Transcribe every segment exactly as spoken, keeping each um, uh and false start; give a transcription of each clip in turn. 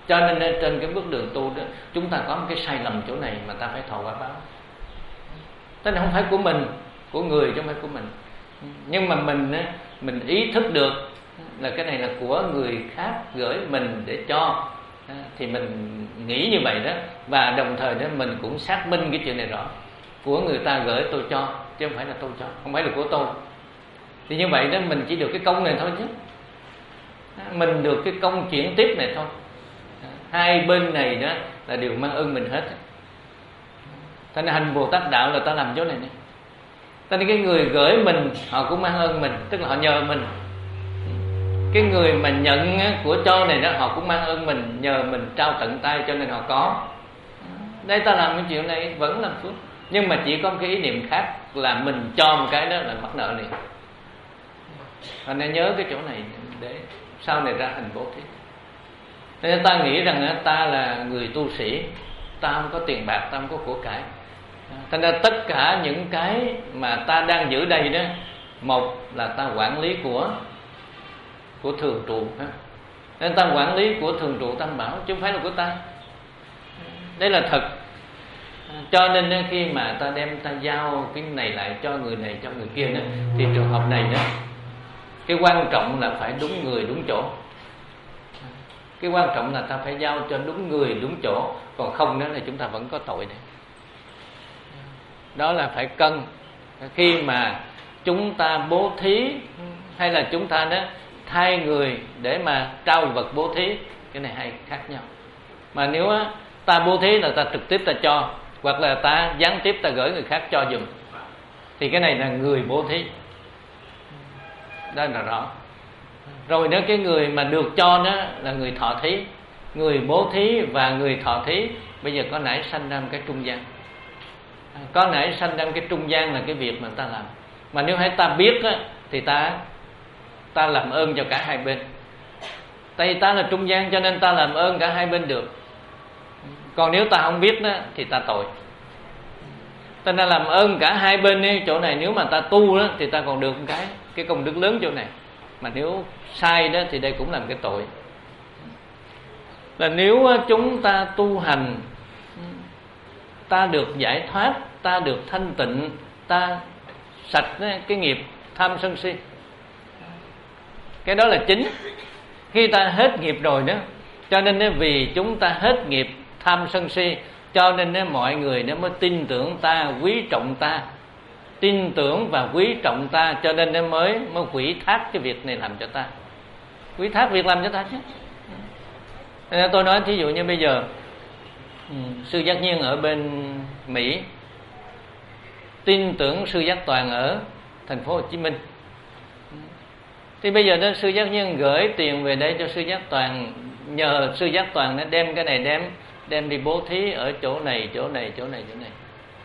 Cho nên trên cái bước đường tu đó, chúng ta có một cái sai lầm chỗ này mà ta phải thọ quả báo. Tức là không phải của mình, của người chứ không phải của mình. Nhưng mà mình mình ý thức được là cái này là của người khác gửi mình để cho, thì mình nghĩ như vậy đó. Và đồng thời đó mình cũng xác minh cái chuyện này rõ, của người ta gửi tôi cho, chứ không phải là tôi cho, không phải là của tôi. Thì như vậy đó mình chỉ được cái công này thôi chứ, mình được cái công chuyển tiếp này thôi. Hai bên này đó là đều mang ơn mình hết. Thành ra hành Bồ Tát đạo là ta làm chỗ này nè. Cho nên cái người gửi mình họ cũng mang ơn mình, tức là họ nhờ mình. Cái người mà nhận của cho này đó họ cũng mang ơn mình, nhờ mình trao tận tay cho nên họ có. Đây ta làm cái chuyện này vẫn làm phước, nhưng mà chỉ có một cái ý niệm khác là mình cho một cái đó là mắc nợ liền. Thành nên nhớ cái chỗ này để sau này ra hành bố thí. Nên ta nghĩ rằng ta là người tu sĩ, ta không có tiền bạc, ta không có của cải. Thành ra tất cả những cái mà ta đang giữ đây đó, một là ta quản lý của của thường trụ, nên ta quản lý của thường trụ tam bảo chứ không phải là của ta. Đấy là thật. Cho nên khi mà ta đem ta giao cái này lại cho người này cho người kia đó, thì trường hợp này đó, cái quan trọng là phải đúng người đúng chỗ. Cái quan trọng là ta phải giao cho đúng người đúng chỗ, còn không đó là chúng ta vẫn có tội đấy. Đó là phải cân. Khi mà chúng ta bố thí hay là chúng ta đó thay người để mà trao vật bố thí, cái này hay khác nhau. Mà nếu á, ta bố thí là ta trực tiếp ta cho, hoặc là ta gián tiếp ta gửi người khác cho dùm, thì cái này là người bố thí. Đó là rõ. Rồi nếu cái người mà được cho đó là người thọ thí. Người bố thí và người thọ thí bây giờ có nảy sanh ra một cái trung gian. Có nảy sanh ra một cái trung gian là cái việc mà ta làm. Mà nếu hay ta biết á, thì ta ta làm ơn cho cả hai bên. Tại vì ta là trung gian cho nên ta làm ơn cả hai bên được. Còn nếu ta không biết đó, thì ta tội. Ta đã làm ơn cả hai bên ấy, chỗ này nếu mà ta tu đó, thì ta còn được một cái cái công đức lớn chỗ này. Mà nếu sai đó thì đây cũng là một cái tội. Là nếu chúng ta tu hành, ta được giải thoát, ta được thanh tịnh, ta sạch cái nghiệp tham sân si, cái đó là chính. Khi ta hết nghiệp rồi đó, cho nên vì chúng ta hết nghiệp tham sân si, cho nên mọi người nó mới tin tưởng ta, quý trọng ta, tin tưởng và quý trọng ta, cho nên nó mới mới quỷ thác cái việc này làm cho ta, quý thác việc làm cho ta chứ. Nên tôi nói thí dụ như bây giờ sư Giác Nhiên ở bên Mỹ tin tưởng sư Giác Toàn ở thành phố Hồ Chí Minh, thì bây giờ đó sư Giác Nhiên gửi tiền về đây cho sư Giác Toàn, nhờ sư Giác Toàn nó đem cái này đem đem đi bố thí ở chỗ này chỗ này chỗ này chỗ này.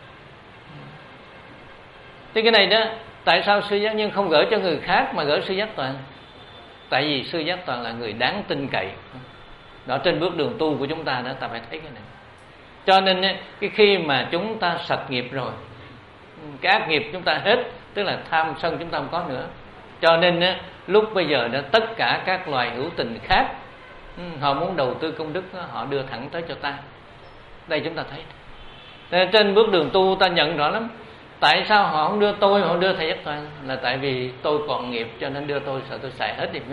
Thì cái này đó, tại sao sư Giác Nhiên không gửi cho người khác mà gửi sư Giác Toàn? Tại vì sư Giác Toàn là người đáng tin cậy. Đó, trên bước đường tu của chúng ta đó, ta phải thấy cái này. Cho nên cái khi mà chúng ta sạch nghiệp rồi, cái ác nghiệp chúng ta hết, tức là tham sân chúng ta không có nữa. Cho nên lúc bây giờ đó, tất cả các loài hữu tình khác, họ muốn đầu tư công đức, họ đưa thẳng tới cho ta. Đây chúng ta thấy. Nên trên bước đường tu ta nhận rõ lắm. Tại sao họ không đưa tôi, họ đưa thầy Giác Toàn? Là tại vì tôi còn nghiệp cho nên đưa tôi, sợ tôi xài hết đi.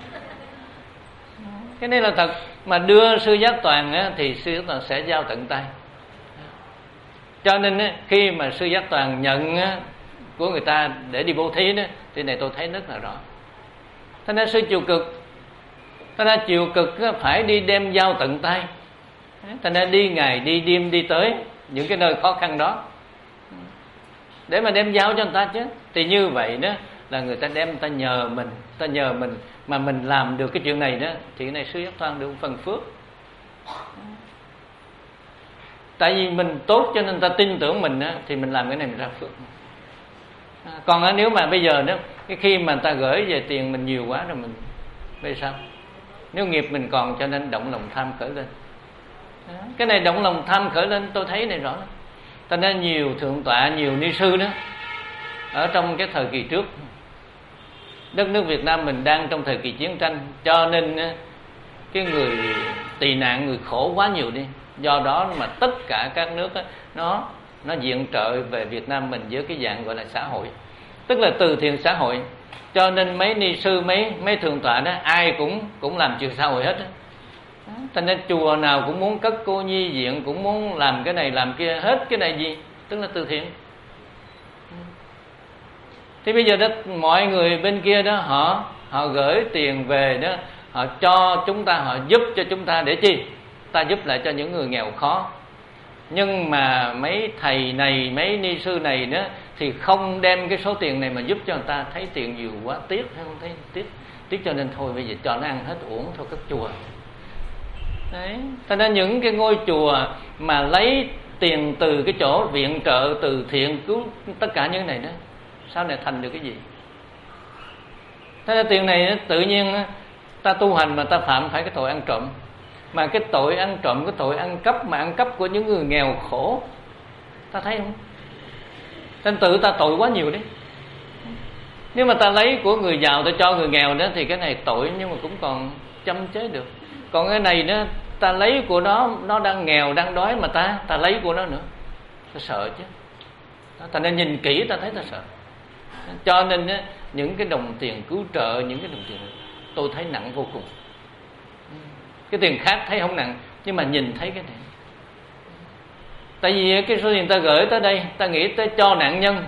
Cái này là thật. Mà đưa sư Giác Toàn á, thì sư Giác Toàn sẽ giao tận tay. Cho nên á, khi mà sư Giác Toàn nhận á, của người ta để đi bố thí đó, thì này tôi thấy rất là rõ. Thế nên sư chịu cực, thế nên chịu cực á, phải đi đem giao tận tay. Thế nên đi ngày đi đêm đi tới những cái nơi khó khăn đó để mà đem giao cho người ta chứ. Thì như vậy đó là người ta đem, ta nhờ mình, ta nhờ mình mà mình làm được cái chuyện này đó, thì cái này sư Giác Toàn được phần phước. Tại vì mình tốt cho nên ta tin tưởng mình đó, thì mình làm cái này mình ra phước. Còn đó, nếu mà bây giờ đó, cái khi mà người ta gửi về tiền mình nhiều quá rồi mình bây sao? Nếu nghiệp mình còn, cho nên động lòng tham khởi lên. Cái này động lòng tham khởi lên tôi thấy này rõ. Cho nên nhiều thượng tọa, nhiều ni sư đó, ở trong cái thời kỳ trước, đất nước Việt Nam mình đang trong thời kỳ chiến tranh, cho nên cái người tị nạn, người khổ quá nhiều đi. Do đó mà tất cả các nước đó, nó nó viện trợ về Việt Nam mình với cái dạng gọi là xã hội, tức là từ thiện xã hội. Cho nên mấy ni sư, mấy mấy thượng tọa đó, ai cũng cũng làm chuyện xã hội hết đó. Thành ra chùa nào cũng muốn cất cô nhi viện, cũng muốn làm cái này làm kia, hết cái này gì, tức là từ thiện. Thì bây giờ đó mọi người bên kia đó, họ họ gửi tiền về đó, họ cho chúng ta, họ giúp cho chúng ta để chi? Ta giúp lại cho những người nghèo khó. Nhưng mà mấy thầy này, mấy ni sư này đó thì không đem cái số tiền này mà giúp cho người ta, thấy tiền nhiều quá tiếc, hay không thấy tiếc, tiếc cho nên thôi bây giờ cho nó ăn hết uổng thôi các chùa. Đấy, cho nên những cái ngôi chùa mà lấy tiền từ cái chỗ viện trợ từ thiện cứu tất cả những này đó, sau này thành được cái gì? Thế nên tiền này tự nhiên ta tu hành mà ta phạm phải cái tội ăn trộm. Mà cái tội ăn trộm, cái tội ăn cắp, mà ăn cắp của những người nghèo khổ, ta thấy không? Nên tự ta tội quá nhiều đấy. Nếu mà ta lấy của người giàu ta cho người nghèo đó thì cái này tội, nhưng mà cũng còn châm chế được. Còn cái này đó, ta lấy của nó, nó đang nghèo, đang đói mà ta ta lấy của nó nữa, ta sợ chứ. Ta nên nhìn kỹ ta thấy ta sợ. Cho nên đó, những cái đồng tiền cứu trợ, những cái đồng tiền tôi thấy nặng vô cùng. Cái tiền khác thấy không nặng, nhưng mà nhìn thấy cái này. Tại vì cái số tiền ta gửi tới đây, ta nghĩ tới cho nạn nhân,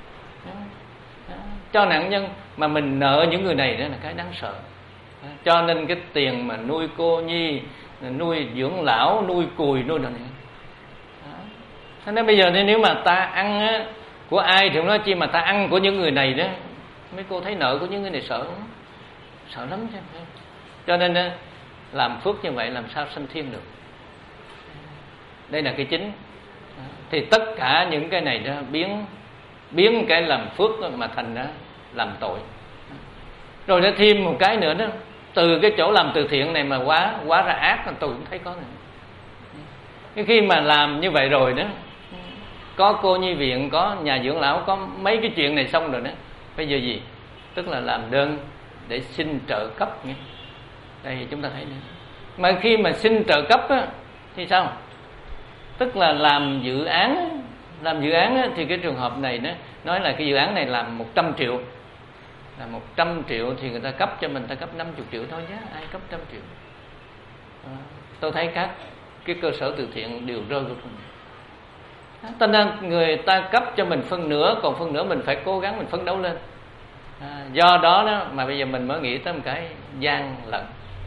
cho nạn nhân mà mình nợ những người này, đó là cái đáng sợ. Cho nên cái tiền mà nuôi cô nhi, nuôi dưỡng lão, nuôi cùi, nuôi đồ này. Thế nên bây giờ nếu mà ta ăn á, của ai thì không nói chi, mà ta ăn của những người này đó, mấy cô thấy nợ của những người này sợ không? Sợ lắm chứ. Cho nên làm phước như vậy làm sao sanh thiên được. Đây là cái chính. Thì tất cả những cái này đó biến biến cái làm phước mà thành đó làm tội. Rồi nó thêm một cái nữa đó, từ cái chỗ làm từ thiện này mà quá quá ra ác, tôi cũng thấy có nữa. Cái khi mà làm như vậy rồi đó, có cô nhi viện, có nhà dưỡng lão, có mấy cái chuyện này xong rồi đó, bây giờ gì? Tức là làm đơn để xin trợ cấp nghe. Đây chúng ta thấy nữa. Mà khi mà xin trợ cấp á, thì sao? Tức là làm dự án, làm dự án á, thì cái trường hợp này đó, nói là cái dự án này làm một trăm triệu, là một trăm triệu thì người ta cấp cho mình, ta cấp năm mươi triệu thôi nhé, ai cấp trăm triệu. À, tôi thấy các cái cơ sở từ thiện đều rơi vào phần này. Cho nên người ta cấp cho mình phân nửa, còn phân nửa mình phải cố gắng mình phấn đấu lên. À, do đó, đó mà bây giờ mình mới nghĩ tới một cái gian lận.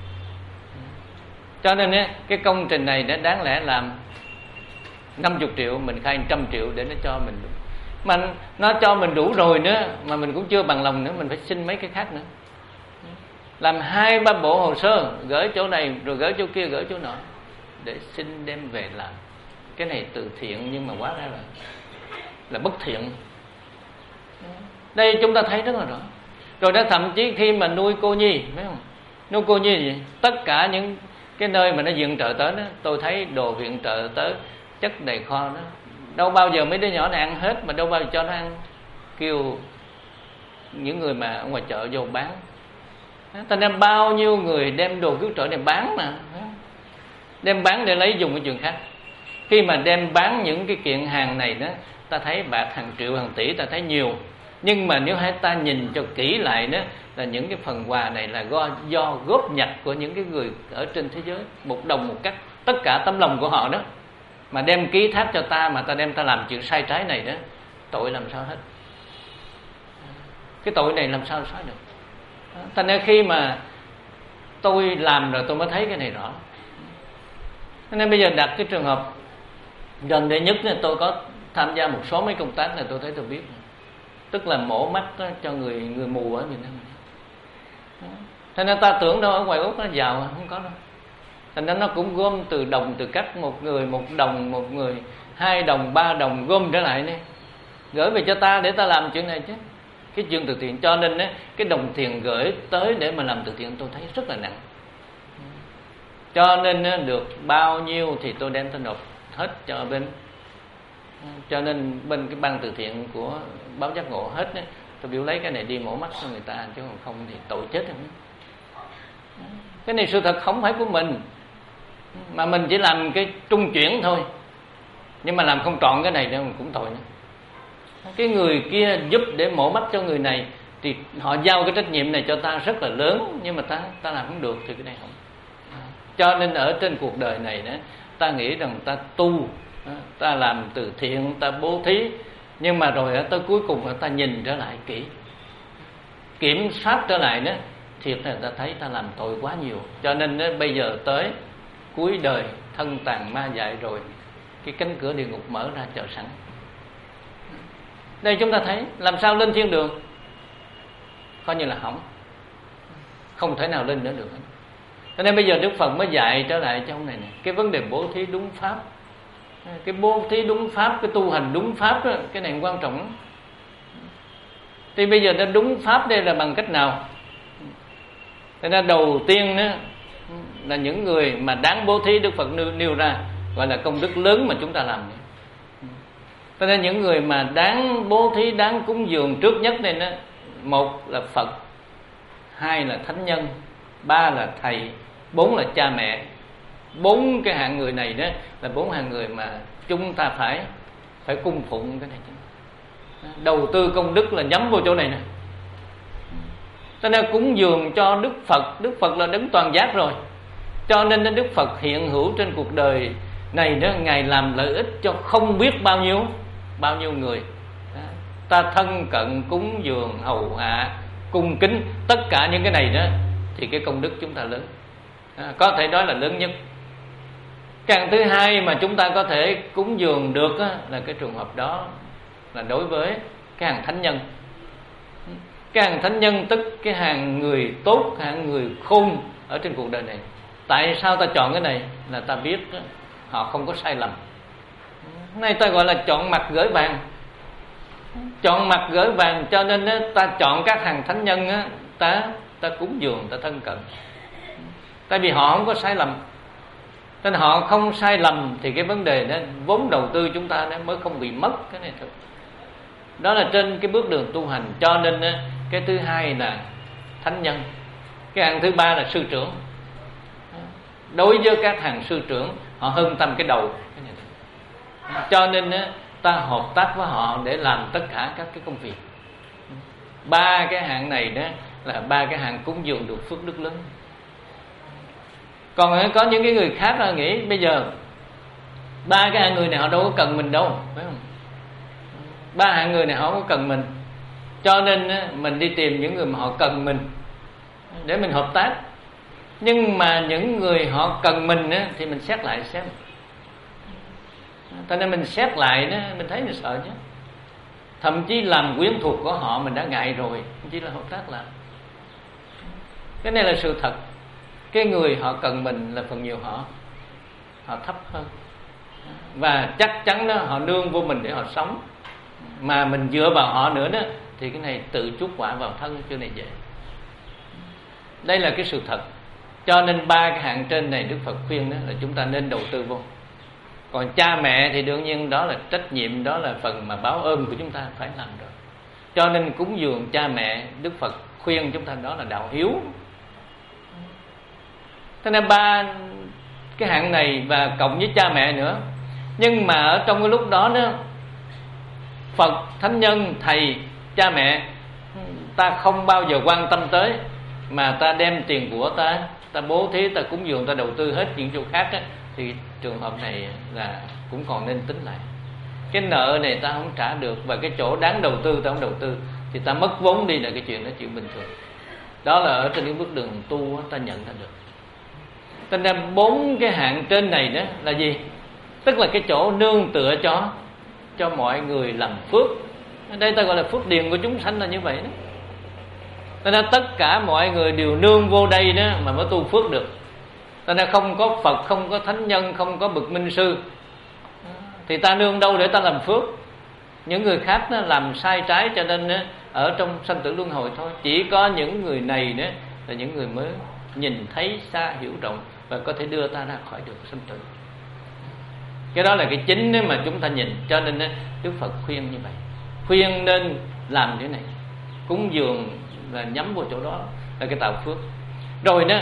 Cho nên á, cái công trình này đã đáng lẽ làm năm mươi triệu, mình khai một trăm triệu để nó cho mình đủ. Mà nó cho mình đủ rồi nữa mà mình cũng chưa bằng lòng nữa, mình phải xin mấy cái khác nữa. Làm hai ba bộ hồ sơ, gửi chỗ này rồi gửi chỗ kia, gửi chỗ nọ để xin đem về làm. Cái này từ thiện nhưng mà quá ra là là bất thiện. Đây chúng ta thấy rất là rõ. Rồi đó, thậm chí khi mà nuôi cô nhi, phải không? Nuôi cô nhi gì? Tất cả những cái nơi mà nó viện trợ tới đó, tôi thấy đồ viện trợ tới chất đầy kho đó. Đâu bao giờ mấy đứa nhỏ này ăn hết, mà đâu bao giờ cho nó ăn. Kêu những người mà ở ngoài chợ vô bán. Thành ra bao nhiêu người đem đồ cứu trợ này bán mà, đem bán để lấy dùng cái chuyện khác. Khi mà đem bán những cái kiện hàng này đó, ta thấy bạc hàng triệu, hàng tỷ, ta thấy nhiều. Nhưng mà nếu hai ta nhìn cho kỹ lại đó, là những cái phần quà này là do, do góp nhặt của những cái người ở trên thế giới, một đồng một cắt, tất cả tấm lòng của họ đó, mà đem ký thác cho ta, mà ta đem ta làm chuyện sai trái này đó, tội làm sao hết. Cái tội này làm sao xóa được. Thành ra khi mà tôi làm rồi tôi mới thấy cái này rõ. Nên bây giờ đặt cái trường hợp gần đây nhất này, tôi có tham gia một số mấy công tác này, tôi thấy tôi biết. Tức là mổ mắt cho người người mù ở Việt Nam. Thế nên ta tưởng đâu ở ngoài Úc nó giàu, không có đâu. Thành ra nó cũng gom từ đồng từ cắt, một người một đồng, một người hai đồng, ba đồng, gom trở lại này, gửi về cho ta để ta làm chuyện này chứ. Cái chuyện từ thiện, cho nên cái đồng tiền gửi tới để mà làm từ thiện tôi thấy rất là nặng. Cho nên được bao nhiêu thì tôi đem tôi nộp hết cho bên. Cho nên bên cái ban từ thiện của Báo Giác Ngộ hết đó, tôi biểu lấy cái này đi mổ mắt cho người ta, chứ không thì tội chết không. Cái này sự thật không phải của mình, mà mình chỉ làm cái trung chuyển thôi. Nhưng mà làm không trọn cái này nữa cũng tội nữa. Cái người kia giúp để mổ mắt cho người này thì họ giao cái trách nhiệm này cho ta rất là lớn, nhưng mà ta ta làm không được thì cái này không. Cho nên ở trên cuộc đời này đó, ta nghĩ rằng ta tu, ta làm từ thiện, ta bố thí, nhưng mà rồi tới cuối cùng là ta nhìn trở lại kỹ, kiểm soát trở lại đó, thiệt là ta thấy ta làm tội quá nhiều. Cho nên đó, bây giờ tới cuối đời thân tàn ma dại rồi, cái cánh cửa địa ngục mở ra chờ sẵn. Đây chúng ta thấy làm sao lên thiên đường, coi như là hỏng, không thể nào lên nữa được. Cho nên bây giờ Đức Phật mới dạy trở lại trong này này, cái vấn đề bố thí đúng pháp, cái bố thí đúng pháp, cái tu hành đúng pháp đó, cái này quan trọng lắm. Thì bây giờ nó đúng pháp đây là bằng cách nào? Thế nên đầu tiên đó là những người mà đáng bố thí, Đức Phật nêu, nêu ra gọi là công đức lớn mà chúng ta làm. Cho nên những người mà đáng bố thí, đáng cúng dường trước nhất này đó, một là Phật, hai là thánh nhân, ba là thầy, bốn là cha mẹ. Bốn cái hạng người này đó là bốn hạng người mà chúng ta phải phải cung phụng cái này. Đầu tư công đức là nhắm vô chỗ này nè. Cho nên cúng dường cho Đức Phật, Đức Phật là đấng toàn giác rồi. Cho nên Đức Phật hiện hữu trên cuộc đời này đó, Ngài làm lợi ích cho không biết bao nhiêu bao nhiêu người. Ta thân cận, cúng dường, hầu hạ, cung kính, tất cả những cái này đó thì cái công đức chúng ta lớn, à, có thể nói là lớn nhất. Cái thứ hai mà chúng ta có thể cúng dường được á, là cái trường hợp đó là đối với cái hàng thánh nhân. Cái hàng thánh nhân tức cái hàng người tốt, hàng người khôn ở trên cuộc đời này. Tại sao ta chọn cái này? Là ta biết đó, họ không có sai lầm. Này ta gọi là chọn mặt gửi vàng. Chọn mặt gửi vàng, cho nên đó, ta chọn các hàng thánh nhân á, ta ta cúng dường, ta thân cận. Tại vì họ không có sai lầm. Nên họ không sai lầm thì cái vấn đề đó, vốn đầu tư chúng ta nó mới không bị mất cái này thôi. Đó là trên cái bước đường tu hành. Cho nên đó, cái thứ hai là thánh nhân. Cái hàng thứ ba là sư trưởng. Đối với các hàng sư trưởng, họ hơn tâm cái đầu. Cho nên đó, ta hợp tác với họ để làm tất cả các cái công việc. Ba cái hạng này đó là ba cái hạng cúng dường được phước đức lớn. Còn có những cái người khác là nghĩ bây giờ ba cái hạng người này họ đâu có cần mình đâu, phải không? Ba hạng người này họ không có cần mình, cho nên mình đi tìm những người mà họ cần mình để mình hợp tác. Nhưng mà những người họ cần mình thì mình xét lại xem. Cho nên mình xét lại đó, mình thấy mình sợ chứ. Thậm chí làm quyến thuộc của họ mình đã ngại rồi, chỉ là hợp tác làm. Cái này là sự thật. Cái người họ cần mình là phần nhiều họ họ thấp hơn, và chắc chắn đó họ nương vô mình để họ sống. Mà mình dựa vào họ nữa đó thì cái này tự chuốc quả vào thân, chỗ này dễ. Đây là cái sự thật. Cho nên ba cái hạng trên này Đức Phật khuyên đó là chúng ta nên đầu tư vô. Còn cha mẹ thì đương nhiên đó là trách nhiệm, đó là phần mà báo ơn của chúng ta phải làm rồi. Cho nên cúng dường cha mẹ, Đức Phật khuyên chúng ta đó là đạo hiếu. Thế nên ba cái hạng này và cộng với cha mẹ nữa. Nhưng mà ở trong cái lúc đó đó, Phật, thánh nhân, thầy, cha mẹ ta không bao giờ quan tâm tới, mà ta đem tiền của ta, ta bố thí, ta cúng dường, ta đầu tư hết những chỗ khác á, thì trường hợp này là cũng còn nên tính lại. Cái nợ này ta không trả được, và cái chỗ đáng đầu tư ta không đầu tư, thì ta mất vốn đi là cái chuyện đó, chuyện bình thường. Đó là ở trên cái bước đường tu ta nhận ra được. Cho nên bốn cái hạng trên này đó là gì? Tức là cái chỗ nương tựa cho cho mọi người làm phước. Ở đây ta gọi là phước điền của chúng sanh là như vậy đó. Cho nên tất cả mọi người đều nương vô đây đó mà mới tu phước được. Cho nên không có Phật, không có thánh nhân, không có bậc minh sư, thì ta nương đâu để ta làm phước? Những người khác nó làm sai trái, cho nên ở trong sanh tử luân hồi thôi. Chỉ có những người này đó là những người mới nhìn thấy xa, hiểu rộng, và có thể đưa ta ra khỏi được sanh tử. Cái đó là cái chính mà chúng ta nhìn. Cho nên Đức Phật khuyên như vậy, khuyên nên làm thế này. Cúng dường là nhắm vào chỗ đó, là cái tạo phước. Rồi đó,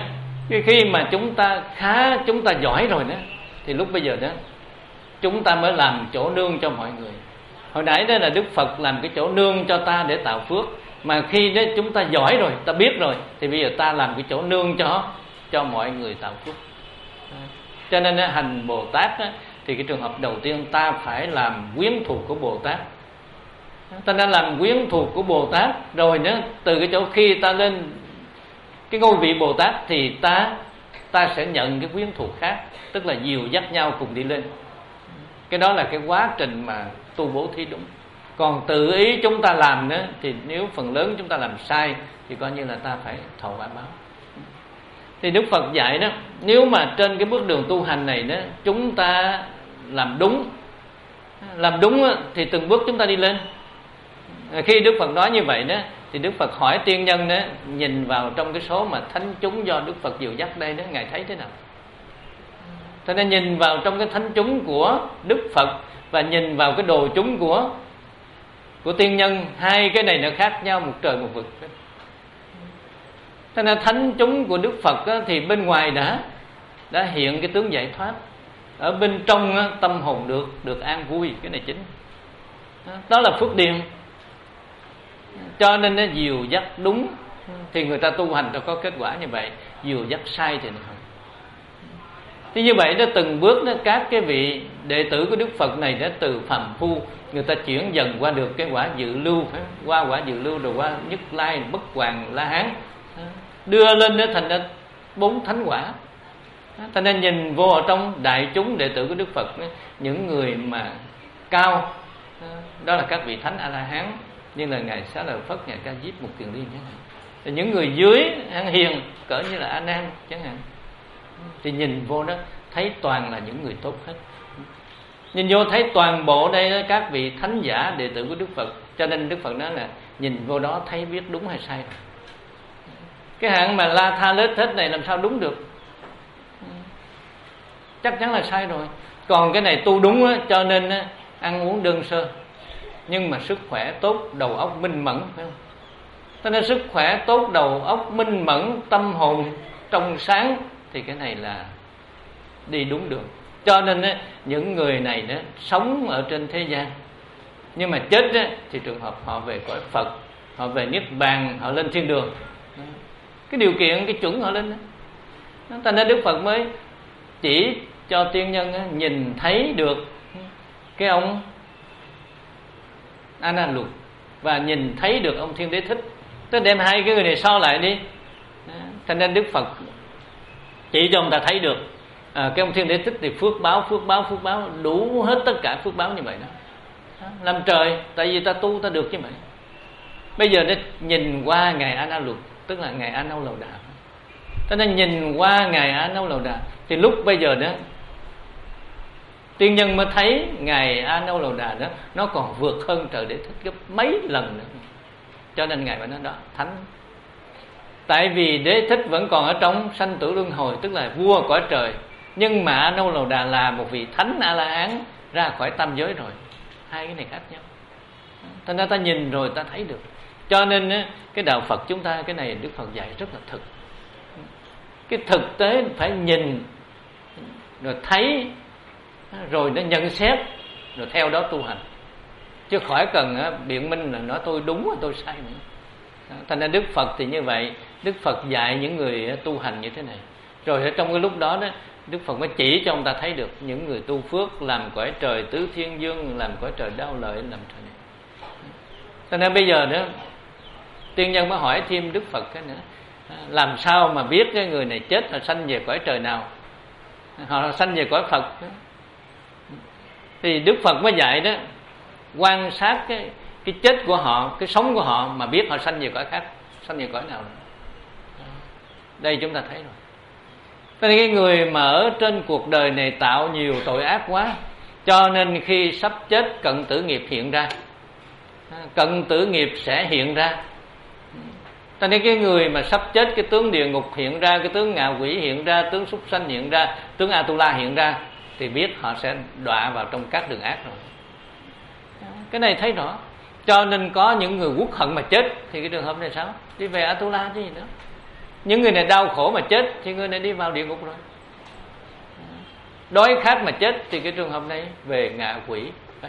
Cái khi mà chúng ta khá, chúng ta giỏi rồi đó, thì lúc bây giờ đó chúng ta mới làm chỗ nương cho mọi người. Hồi nãy đó là Đức Phật làm cái chỗ nương cho ta để tạo phước. Mà khi đó chúng ta giỏi rồi, ta biết rồi, thì bây giờ ta làm cái chỗ nương cho cho mọi người tạo phước. Cho nên hành Bồ Tát đó, thì cái trường hợp đầu tiên ta phải làm quyến thuộc của Bồ Tát. Ta đã làm quyến thuộc của Bồ Tát rồi nữa, từ cái chỗ khi ta lên cái ngôi vị Bồ Tát thì ta ta sẽ nhận cái quyến thuộc khác, tức là dìu dắt nhau cùng đi lên. Cái đó là cái quá trình mà tu bố thí đúng. Còn tự ý chúng ta làm nữa, thì nếu phần lớn chúng ta làm sai thì coi như là ta phải thọ quả báo. Thì Đức Phật dạy đó, nếu mà trên cái bước đường tu hành này đó, chúng ta làm đúng, làm đúng thì từng bước chúng ta đi lên. Khi Đức Phật nói như vậy đó, thì Đức Phật hỏi tiên nhân đó, nhìn vào trong cái số mà thánh chúng do Đức Phật dìu dắt đây đó, Ngài thấy thế nào? Cho nên nhìn vào trong cái thánh chúng của Đức Phật và nhìn vào cái đồ chúng của của tiên nhân, hai cái này nó khác nhau một trời một vực. Cho nên thánh chúng của Đức Phật á, thì bên ngoài đã đã hiện cái tướng giải thoát, ở bên trong á, tâm hồn được được an vui, cái này chính. Đó là phước điền. Cho nên nó dìu dắt đúng thì người ta tu hành ta có kết quả như vậy, dìu dắt sai thì không. Thì như vậy đó, từng bước đó, các cái vị đệ tử của Đức Phật này đã từ phàm phu, người ta chuyển dần qua được cái quả dự lưu, phải qua quả dự lưu rồi qua Nhất Lai, Bất Hoàng, La Hán, đưa lên đó thành ra bốn thánh quả. Thành nên nhìn vô ở trong đại chúng đệ tử của Đức Phật, những người mà cao đó là các vị thánh A La Hán, như là ngài Xá Lợi Phất, ngài Ca Diếp, Mục Kiền Liên chẳng hạn. Thì những người dưới hạng hiền cỡ như là A Nan chẳng hạn, thì nhìn vô đó thấy toàn là những người tốt hết. Nhìn vô thấy toàn bộ đây đó, các vị thánh giả đệ tử của Đức Phật. Cho nên Đức Phật nói là nhìn vô đó thấy biết đúng hay sai. Cái hạng mà la tha lết hết này làm sao đúng được? Chắc chắn là sai rồi. Còn cái này tu đúng á, cho nên á, ăn uống đơn sơ, nhưng mà sức khỏe tốt, đầu óc minh mẫn, phải không? Cho nên sức khỏe tốt, đầu óc minh mẫn, tâm hồn trong sáng, thì cái này là đi đúng đường. Cho nên á, những người này đó sống ở trên thế gian, nhưng mà chết á, thì trường hợp họ về cõi Phật, họ về Niết Bàn, họ lên thiên đường. Cái điều kiện, cái chuẩn họ lên đó. Cho nên Đức Phật mới chỉ cho tiên nhân á, nhìn thấy được cái ông A Nan Luật và nhìn thấy được ông Thiên Đế Thích. Tôi đem hai cái người này so lại đi. Cho nên Đức Phật chỉ cho ông ta thấy được à, cái ông Thiên Đế Thích thì phước báo, phước báo, phước báo, đủ hết tất cả phước báo như vậy đó. Làm trời, tại vì ta tu ta được như vậy. Bây giờ nó nhìn qua ngài A Nan Luật, tức là ngài A Nâu Lầu Đà. Cho nên nhìn qua ngài A Nâu Lầu Đà, thì lúc bây giờ đó tiên nhân mới thấy ngài A Nâu Lầu Đà đó nó còn vượt hơn trời Đế Thích gấp mấy lần nữa. Cho nên ngài phải nói đó thánh. Tại vì Đế Thích vẫn còn ở trong sanh tử luân hồi, tức là vua cõi trời, nhưng mà A Nâu Lầu Đà là một vị thánh A La Hán ra khỏi tam giới rồi. Hai cái này khác nhau. Thành ra ta nhìn rồi ta thấy được. Cho nên cái đạo Phật chúng ta, cái này Đức Phật dạy rất là thực. Cái thực tế phải nhìn rồi thấy, rồi nó nhận xét, rồi theo đó tu hành, chứ khỏi cần biện minh là nói tôi đúng và tôi sai nữa. Thành ra Đức Phật thì như vậy. Đức Phật dạy những người tu hành như thế này, rồi ở trong cái lúc đó đó Đức Phật mới chỉ cho ông ta thấy được những người tu phước làm cõi trời tứ thiên dương, làm cõi trời đau lợi, làm trời này. Cho nên bây giờ đó tiên nhân mới hỏi thêm Đức Phật cái nữa, làm sao mà biết cái người này chết là sanh về cõi trời nào, họ sanh về cõi Phật? Thì Đức Phật mới dạy đó, quan sát cái cái chết của họ, cái sống của họ mà biết họ sanh về cõi khác, sanh về cõi nào nữa. Đây chúng ta thấy rồi. Cho nên cái người mà ở trên cuộc đời này tạo nhiều tội ác quá, cho nên khi sắp chết cận tử nghiệp hiện ra, cận tử nghiệp sẽ hiện ra. Cho nên cái người mà sắp chết, cái tướng địa ngục hiện ra, cái tướng ngạ quỷ hiện ra, tướng súc sanh hiện ra, tướng Atula hiện ra, thì biết họ sẽ đọa vào trong các đường ác rồi. Cái này thấy rõ. Cho nên có những người quốc hận mà chết, thì cái trường hợp này sao? Đi về Atula chứ gì nữa. Những người này đau khổ mà chết thì người này đi vào địa ngục rồi. Đói khát mà chết thì cái trường hợp này về ngạ quỷ.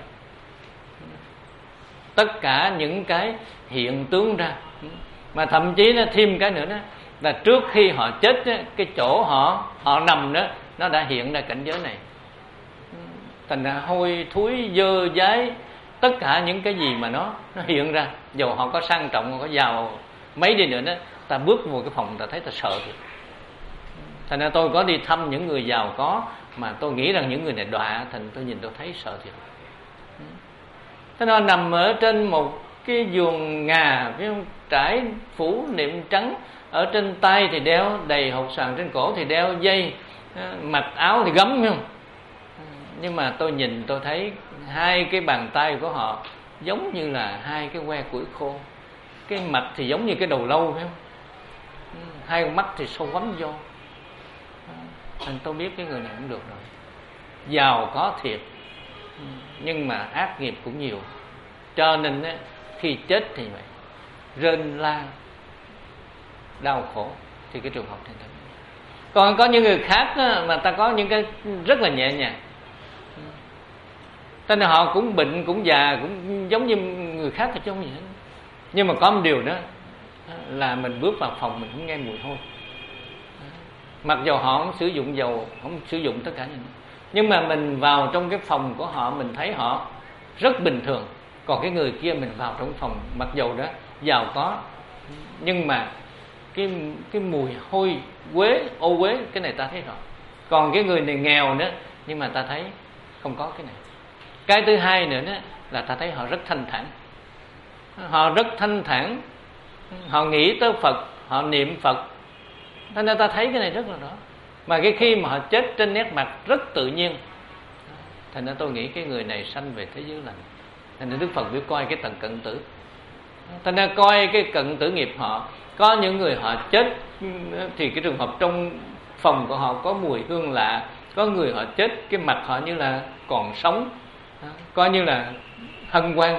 Tất cả những cái hiện tướng ra. Mà thậm chí nó thêm cái nữa đó, là trước khi họ chết đó, cái chỗ họ họ nằm đó nó đã hiện ra cảnh giới này. Thành ra hôi thối dơ dái, tất cả những cái gì mà nó nó hiện ra, dù họ có sang trọng, họ có giàu mấy đi nữa đó, ta bước vào cái phòng ta thấy ta sợ thiệt. Thành ra tôi có đi thăm những người giàu có mà tôi nghĩ rằng những người này đọa, thành tôi nhìn tôi thấy sợ thiệt. Thế nó nằm ở trên một cái giường ngà, phải không? Trải phủ niệm trắng, ở trên tay thì đeo đầy hột xoàn, trên cổ thì đeo dây, mặc áo thì gấm, phải không? Nhưng mà tôi nhìn tôi thấy hai cái bàn tay của họ giống như là hai cái que củi khô, cái mặt thì giống như cái đầu lâu, phải không? Hai con mắt thì sâu quắm vô. Nên tôi biết cái người này cũng được rồi. Giàu có thiệt, nhưng mà ác nghiệp cũng nhiều. Cho nên á, khi chết thì vậy, rên la đau khổ thì cái trường hợp này thật. Còn có những người khác á, mà ta có những cái rất là nhẹ nhàng, cho nên họ cũng bệnh, cũng già, cũng giống như người khác ở trong gì hết. Nhưng mà có một điều đó là mình bước vào phòng mình không nghe mùi hôi. Mặc dù họ không sử dụng dầu, không sử dụng tất cả những đó, nhưng mà mình vào trong cái phòng của họ, mình thấy họ rất bình thường. Còn cái người kia mình vào trong phòng, mặc dù đó giàu có, nhưng mà cái cái mùi hôi quế, ô quế, cái này ta thấy rõ. Còn cái người này nghèo nữa, nhưng mà ta thấy không có cái này. Cái thứ hai nữa đó là ta thấy họ rất thanh thản. Họ rất thanh thản, họ nghĩ tới Phật, họ niệm Phật. Cho nên ta thấy cái này rất là rõ. Mà cái khi mà họ chết trên nét mặt rất tự nhiên. Thành ra tôi nghĩ cái người này sanh về thế giới lành. Thành ra Đức Phật biết coi cái tầng cận tử. Thành ra coi cái cận tử nghiệp họ. Có những người họ chết thì cái trường hợp trong phòng của họ có mùi hương lạ. Có người họ chết cái mặt họ như là còn sống, coi như là hân hoan,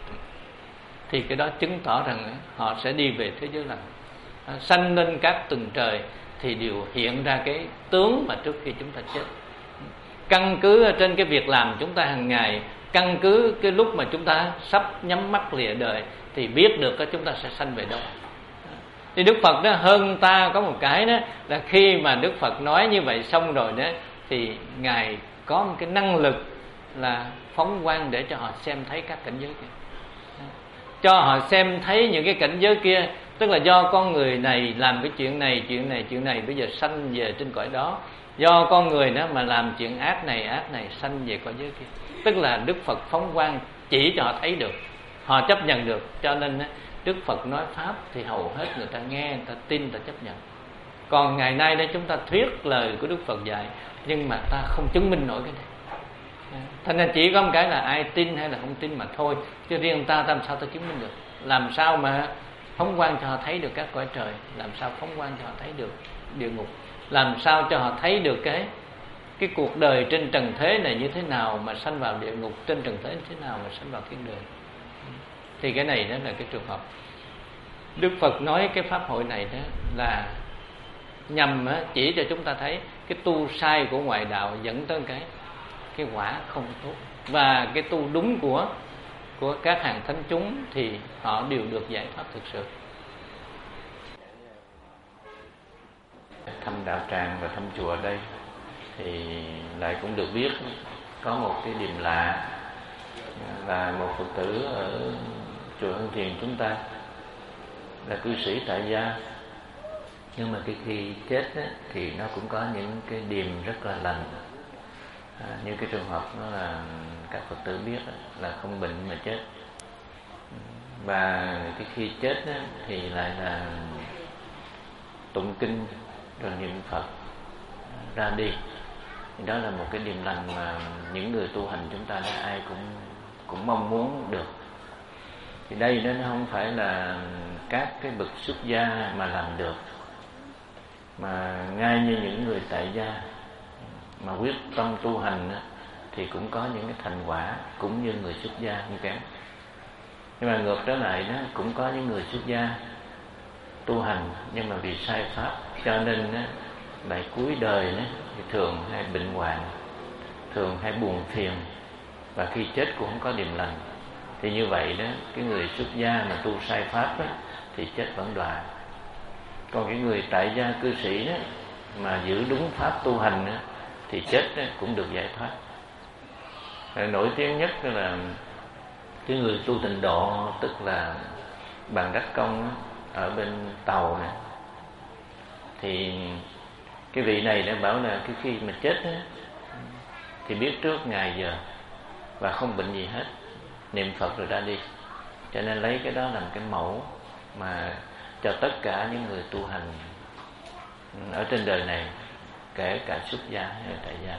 thì cái đó chứng tỏ rằng họ sẽ đi về thế giới lành. Sanh lên các tầng trời thì đều hiện ra cái tướng mà trước khi chúng ta chết. Căn cứ trên cái việc làm chúng ta hàng ngày, căn cứ cái lúc mà chúng ta sắp nhắm mắt lìa đời thì biết được chúng ta sẽ sanh về đâu. Thì Đức Phật đó hơn ta có một cái đó là khi mà Đức Phật nói như vậy xong rồi đó, thì Ngài có một cái năng lực là phóng quang để cho họ xem thấy các cảnh giới kia, cho họ xem thấy những cái cảnh giới kia. Tức là do con người này làm cái chuyện này, chuyện này, chuyện này, bây giờ sanh về trên cõi đó. Do con người đó mà làm chuyện ác này, ác này, sanh về cõi giới kia. Tức là Đức Phật phóng quang chỉ cho họ thấy được, họ chấp nhận được. Cho nên Đức Phật nói Pháp thì hầu hết người ta nghe, người ta tin, người ta chấp nhận. Còn ngày nay đây chúng ta thuyết lời của Đức Phật dạy, nhưng mà ta không chứng minh nổi cái này. Thành ra chỉ có một cái là ai tin hay là không tin mà thôi. Chứ riêng ta làm sao ta chứng minh được. Làm sao mà phóng quang cho họ thấy được các cõi trời, làm sao phóng quang cho họ thấy được địa ngục, làm sao cho họ thấy được cái cái cuộc đời trên trần thế này như thế nào mà sanh vào địa ngục, trên trần thế như thế nào mà sanh vào thiên đường. Thì cái này đó là cái trường hợp Đức Phật nói cái pháp hội này đó là nhằm chỉ cho chúng ta thấy cái tu sai của ngoại đạo dẫn tới cái cái quả không tốt, và cái tu đúng của của các hàng thánh chúng thì họ đều được giải thoát thực sự. Thăm đạo tràng và thăm chùa ở đây thì lại cũng được biết có một cái điểm lạ là một Phật tử ở chùa Hưng Thiền chúng ta là cư sĩ tại gia, nhưng mà cái khi chết ấy, thì nó cũng có những cái điềm rất là lành. À, như cái trường hợp đó là các Phật tử biết là không bệnh mà chết, và cái khi chết ấy, thì lại là tụng kinh rồi niệm Phật ra đi. Thì đó là một cái điềm lành mà những người tu hành chúng ta đã ai cũng cũng mong muốn được. Thì đây nó không phải là các cái bậc xuất gia mà làm được, mà ngay như những người tại gia mà quyết tâm tu hành thì cũng có những cái thành quả cũng như người xuất gia như kém. Nhưng mà ngược trở lại đó, cũng có những người xuất gia tu hành nhưng mà vì sai pháp, cho nên á, bài cuối đời á, thì thường hay bệnh hoạn, thường hay buồn phiền, và khi chết cũng không có điềm lành. Thì như vậy đó, cái người xuất gia mà tu sai pháp á, thì chết vẫn đọa. Còn cái người tại gia cư sĩ á, mà giữ đúng pháp tu hành á, thì chết á, cũng được giải thoát. Rồi nổi tiếng nhất là cái người tu tịnh độ, tức là Bàn Đắc Công á, ở bên Tàu này. Thì cái vị này đã bảo là cái khi mà chết á, thì biết trước ngày giờ và không bệnh gì hết, niệm Phật rồi ra đi. Cho nên lấy cái đó làm cái mẫu mà cho tất cả những người tu hành ở trên đời này, kể cả xuất gia hay tại gia.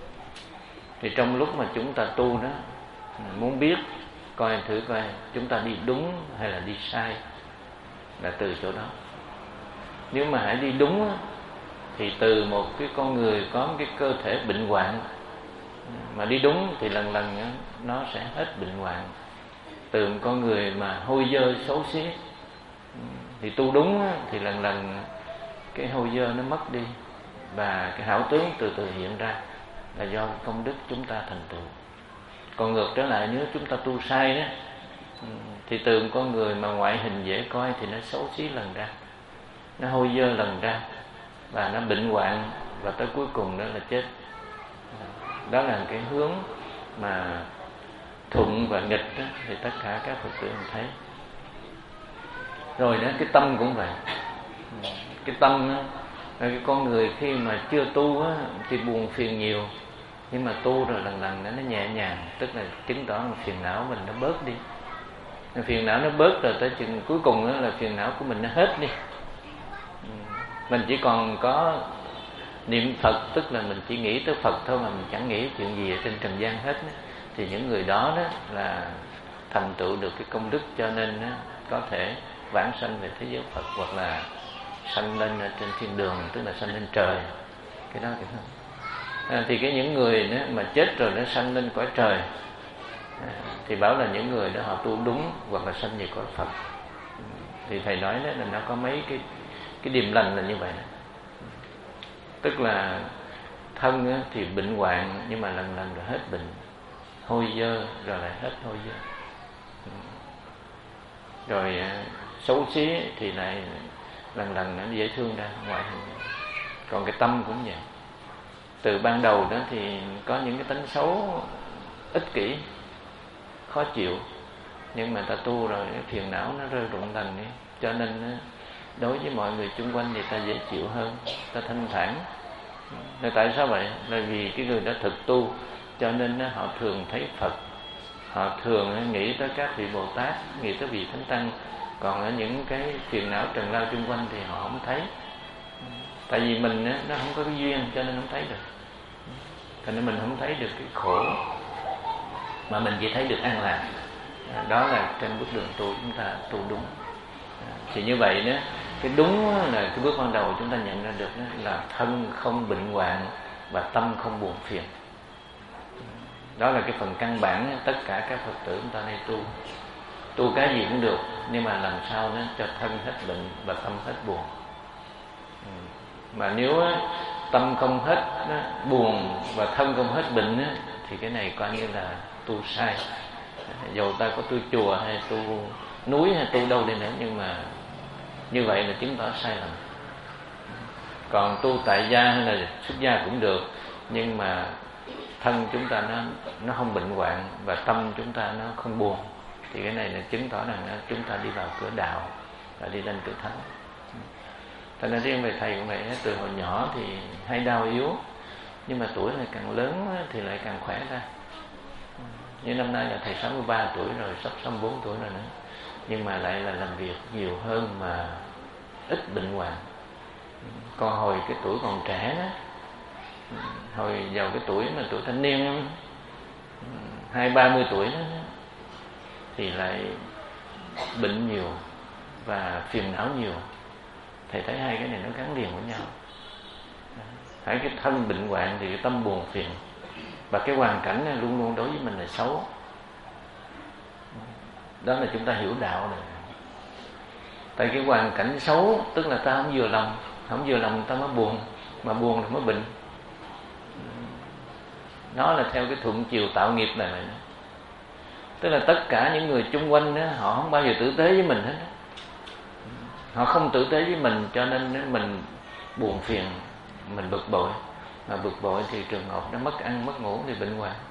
Thì trong lúc mà chúng ta tu đó, muốn biết coi thử coi chúng ta đi đúng hay là đi sai, là từ chỗ đó. Nếu mà hãy đi đúng á, thì từ một cái con người có một cái cơ thể bệnh hoạn, mà đi đúng thì lần lần á, nó sẽ hết bệnh hoạn. Từ một con người mà hôi dơ xấu xí, thì tu đúng á, thì lần lần cái hôi dơ nó mất đi, và cái hảo tướng từ từ hiện ra, là do công đức chúng ta thành tựu. Còn ngược trở lại, nếu chúng ta tu sai đó, thì từ một con người mà ngoại hình dễ coi thì nó xấu xí lần ra, nó hôi dơ lần ra, và nó bệnh hoạn, và tới cuối cùng đó là chết. Đó là cái hướng mà thuận và nghịch đó, thì tất cả các Phật tử mình thấy. Rồi đó, cái tâm cũng vậy. Cái tâm đó, cái con người khi mà chưa tu á, thì buồn phiền nhiều, nhưng mà tu rồi lần lần nó nhẹ nhàng, tức là chứng tỏ là phiền não mình nó bớt đi. Phiền não nó bớt rồi tới chừng cuối cùng đó là phiền não của mình nó hết đi. Mình chỉ còn có niệm Phật, tức là mình chỉ nghĩ tới Phật thôi, mà mình chẳng nghĩ chuyện gì ở trên trần gian hết đó. Thì những người đó đó là thành tựu được cái công đức, cho nên đó, có thể vãng sanh về thế giới Phật, hoặc là sanh lên ở trên thiên đường, tức là sanh lên trời. Cái đó cái đó. À, thì cái những người đó mà chết rồi nó sanh lên cõi trời, à, thì bảo là những người đó họ tu đúng, hoặc là sanh về cõi Phật. Thì thầy nói đó là nó có mấy cái cái điềm lành là như vậy đó. Tức là thân á, thì bệnh hoạn, nhưng mà lần lần rồi hết bệnh, hôi dơ rồi lại hết hôi dơ. Rồi xấu xí thì lại lần lần nó dễ thương ra ngoại hình. Còn cái tâm cũng vậy. Từ ban đầu đó thì có những cái tánh xấu ích kỷ, khó chịu, nhưng mà ta tu rồi cái phiền não nó rơi rụng dần đi, cho nên đối với mọi người xung quanh thì ta dễ chịu hơn, ta thanh thản. Là tại sao vậy? Là vì cái người đó thực tu, cho nên họ thường thấy Phật, họ thường nghĩ tới các vị Bồ Tát, nghĩ tới vị Thánh Tăng. Còn ở những cái phiền não trần lao xung quanh thì họ không thấy. Tại vì mình nó không có cái duyên, cho nên không thấy được. Thành nên mình không thấy được cái khổ, mà mình chỉ thấy được an lạc. Đó là trên bước đường tu chúng ta tu đúng. Thì như vậy đó, cái đúng là cái bước ban đầu chúng ta nhận ra được đó là thân không bệnh hoạn và tâm không buồn phiền. Đó là cái phần căn bản, tất cả các Phật tử chúng ta này tu tu cái gì cũng được, nhưng mà làm sao nó cho thân hết bệnh và tâm hết buồn. Mà nếu tâm không hết buồn và thân không hết bệnh thì cái này coi như là tu sai. Dù ta có tu chùa hay tu núi hay tu đâu đi nữa, nhưng mà như vậy là chứng tỏ sai lầm. Còn tu tại gia hay là xuất gia cũng được, nhưng mà thân chúng ta nó nó không bệnh hoạn và tâm chúng ta nó không buồn, thì cái này là chứng tỏ rằng chúng ta đi vào cửa đạo và đi lên cửa thánh. Thành ra riêng về thầy cũng vậy, từ hồi nhỏ thì hay đau yếu, nhưng mà tuổi này càng lớn thì lại càng khỏe ra. Như năm nay là thầy sáu mươi ba tuổi rồi, sắp sáu mươi bốn tuổi rồi nữa, nhưng mà lại là làm việc nhiều hơn mà ít bệnh hoạn. Còn hồi cái tuổi còn trẻ đó, hồi vào cái tuổi mà tuổi thanh niên hai ba mươi tuổi đó, thì lại bệnh nhiều và phiền não nhiều. Thầy thấy hai cái này nó gắn liền với nhau. Hai cái thân bệnh hoạn thì cái tâm buồn phiền, và cái hoàn cảnh này luôn luôn đối với mình là xấu. Đó là chúng ta hiểu đạo rồi. Tại cái hoàn cảnh xấu tức là ta không vừa lòng, không vừa lòng ta mới buồn, mà buồn là mới bệnh. Nó là theo cái thuận chiều tạo nghiệp này này. Tức là tất cả những người chung quanh đó, họ không bao giờ tử tế với mình hết. Họ không tử tế với mình, cho nên mình buồn phiền, mình bực bội. Mà bực bội thì trường hợp nó mất ăn mất ngủ thì bệnh hoạn.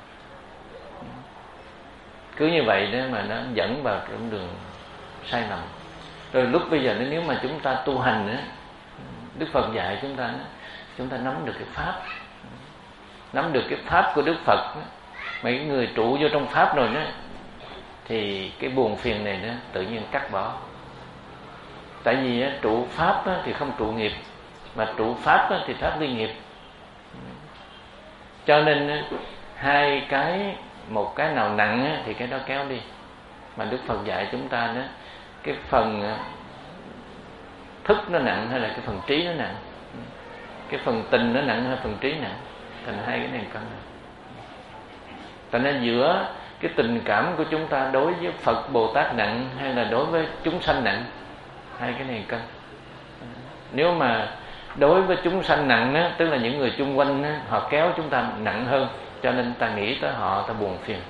Cứ như vậy đó mà nó dẫn vào trong đường sai lầm. Rồi lúc bây giờ nếu mà chúng ta tu hành đó, Đức Phật dạy chúng ta đó, chúng ta nắm được cái pháp, nắm được cái pháp của Đức Phật đó. Mấy người trụ vô trong pháp rồi đó, thì cái buồn phiền này đó tự nhiên cắt bỏ. Tại vì á, trụ pháp á, thì không trụ nghiệp, mà trụ pháp á, thì thoát ly nghiệp. Cho nên á, hai cái, một cái nào nặng á, thì cái đó kéo đi. Mà Đức Phật dạy chúng ta đó, cái phần á, thức nó nặng hay là cái phần trí nó nặng, cái phần tình nó nặng hay phần trí nặng, thành hai cái này cân. Thành ra giữa cái tình cảm của chúng ta đối với Phật Bồ Tát nặng hay là đối với chúng sanh nặng, hai cái này cân. Nếu mà đối với chúng sanh nặng á, tức là những người chung quanh á, họ kéo chúng ta nặng hơn, cho nên ta nghĩ tới họ, ta buồn phiền.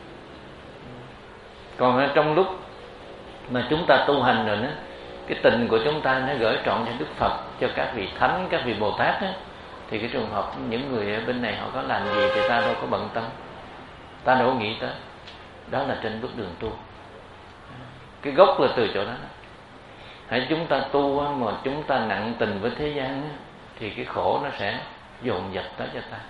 Còn ở trong lúc mà chúng ta tu hành rồi đó, cái tình của chúng ta nó gửi trọn cho Đức Phật, cho các vị thánh, các vị Bồ Tát á, thì cái trường hợp những người ở bên này họ có làm gì thì ta đâu có bận tâm, ta đâu có nghĩ tới. Đó là trên bước đường tu. Cái gốc là từ chỗ đó. Hãy chúng ta tu mà chúng ta nặng tình với thế gian thì cái khổ nó sẽ dồn dập tới cho ta.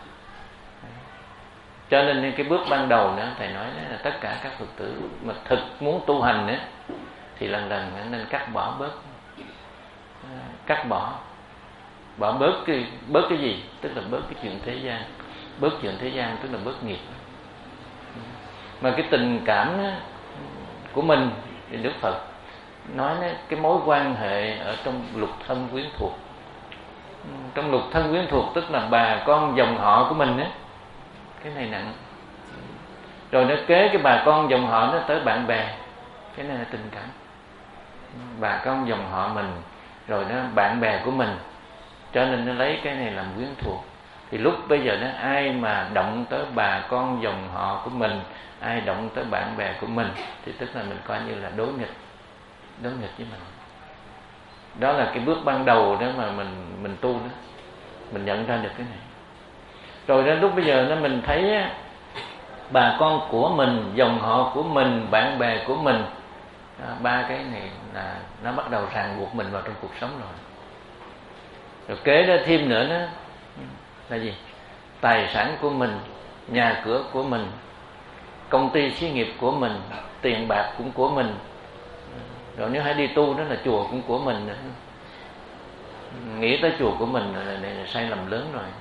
Cho nên cái bước ban đầu nữa thầy nói là tất cả các Phật tử mà thực muốn tu hành nữa, thì lần lần nên cắt bỏ bớt, cắt bỏ, bỏ bớt cái bớt cái gì, tức là bớt cái chuyện thế gian, bớt chuyện thế gian tức là bớt nghiệp. Mà cái tình cảm của mình thì Đức Phật nói cái mối quan hệ ở trong lục thân quyến thuộc. Trong lục thân quyến thuộc tức là bà con dòng họ của mình á, cái này nặng. Rồi nó kế cái bà con dòng họ nó tới bạn bè, cái này là tình cảm. Bà con dòng họ mình, rồi nó bạn bè của mình, cho nên nó lấy cái này làm quyến thuộc. Thì lúc bây giờ nó ai mà động tới bà con dòng họ của mình, ai động tới bạn bè của mình, thì tức là mình coi như là đối nghịch, đối nghịch với mình. Đó là cái bước ban đầu đó mà mình mình tu đó, mình nhận ra được cái này. Rồi đến lúc bây giờ nó mình thấy á, bà con của mình, dòng họ của mình, bạn bè của mình, đó, ba cái này là nó bắt đầu ràng buộc mình vào trong cuộc sống rồi. Rồi kế đó thêm nữa đó là gì? Tài sản của mình, nhà cửa của mình, công ty xí nghiệp của mình, tiền bạc cũng của mình. Rồi nếu hãy đi tu đó là chùa cũng của mình nữa. Nghĩ tới chùa của mình là, là, là sai lầm lớn rồi.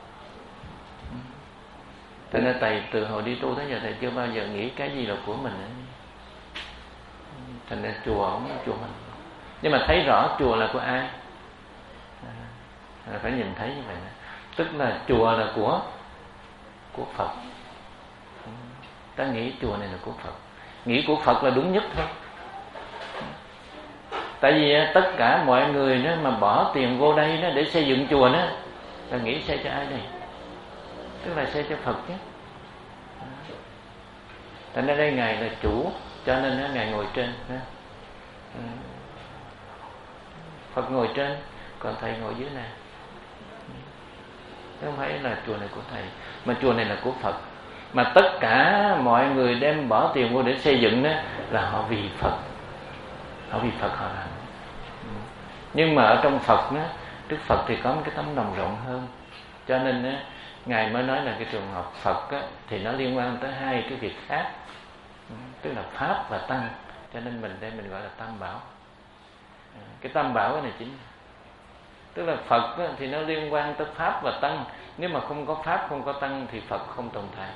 Thế nên thầy từ hồi đi tu tới giờ thầy chưa bao giờ nghĩ cái gì là của mình nữa. Thành ra chùa không là chùa mình. Nhưng mà thấy rõ chùa là của ai, à, phải nhìn thấy như vậy. Tức là chùa là của của Phật. Ta nghĩ chùa này là của Phật, nghĩ của Phật là đúng nhất thôi. Tại vì tất cả mọi người đó mà bỏ tiền vô đây đó để xây dựng chùa đó, ta nghĩ xây cho ai đây? Tức là xây cho Phật chứ. Thành ra đây Ngài là chủ, cho nên đó, Ngài ngồi trên đó. Phật ngồi trên, còn thầy ngồi dưới này. Không phải là chùa này của thầy, mà chùa này là của Phật. Mà tất cả mọi người đem bỏ tiền vô để xây dựng đó là họ vì Phật, họ vì Phật họ làm. Nhưng mà ở trong Phật đó, Đức Phật thì có một cái tấm lòng rộng hơn, cho nên đó, Ngài mới nói là cái trường hợp Phật đó, thì nó liên quan tới hai cái việc khác, tức là Pháp và Tăng. Cho nên mình đây mình gọi là Tam Bảo. Cái Tam Bảo này chính, tức là Phật đó, thì nó liên quan tới Pháp và Tăng. Nếu mà không có Pháp, không có Tăng thì Phật không tồn tại.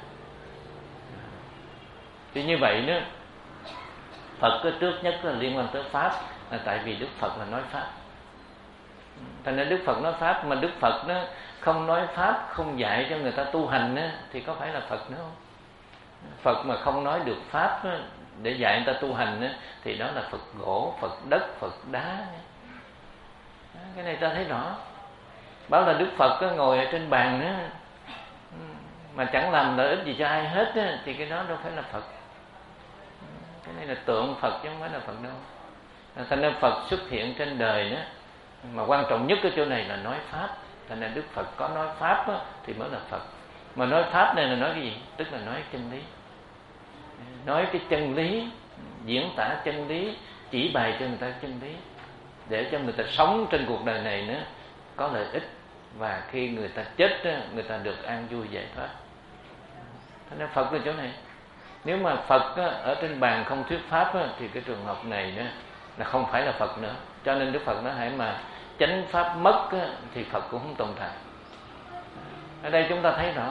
Thì như vậy đó, Phật cái trước nhất là liên quan tới Pháp, là tại vì Đức Phật là nói Pháp. Thành ra Đức Phật nói Pháp, mà Đức Phật nó không nói Pháp, không dạy cho người ta tu hành á, thì có phải là Phật nữa không? Phật mà không nói được pháp á, để dạy người ta tu hành á, thì đó là Phật gỗ, Phật đất, Phật đá. Cái này ta thấy rõ. Bảo là Đức Phật á, ngồi ở trên bàn á, mà chẳng làm lợi ích gì cho ai hết á, thì cái đó đâu phải là Phật. Cái này là tượng Phật chứ không phải là Phật đâu. Thành ra Phật xuất hiện trên đời đó, mà quan trọng nhất ở chỗ này là nói pháp. Thành ra Đức Phật có nói pháp á, thì mới là Phật. Mà nói pháp này là nói cái gì? Tức là nói chân lý. Nói cái chân lý, diễn tả chân lý, chỉ bày cho người ta chân lý, để cho người ta sống trên cuộc đời này nữa có lợi ích, và khi người ta chết á, người ta được an vui giải thoát. Thành ra Phật là chỗ này. Nếu mà Phật á, ở trên bàn không thuyết pháp á, thì cái trường hợp này á, là không phải là Phật nữa. Cho nên Đức Phật nói hãy mà chánh pháp mất á, thì Phật cũng không tồn tại. Ở đây chúng ta thấy rõ,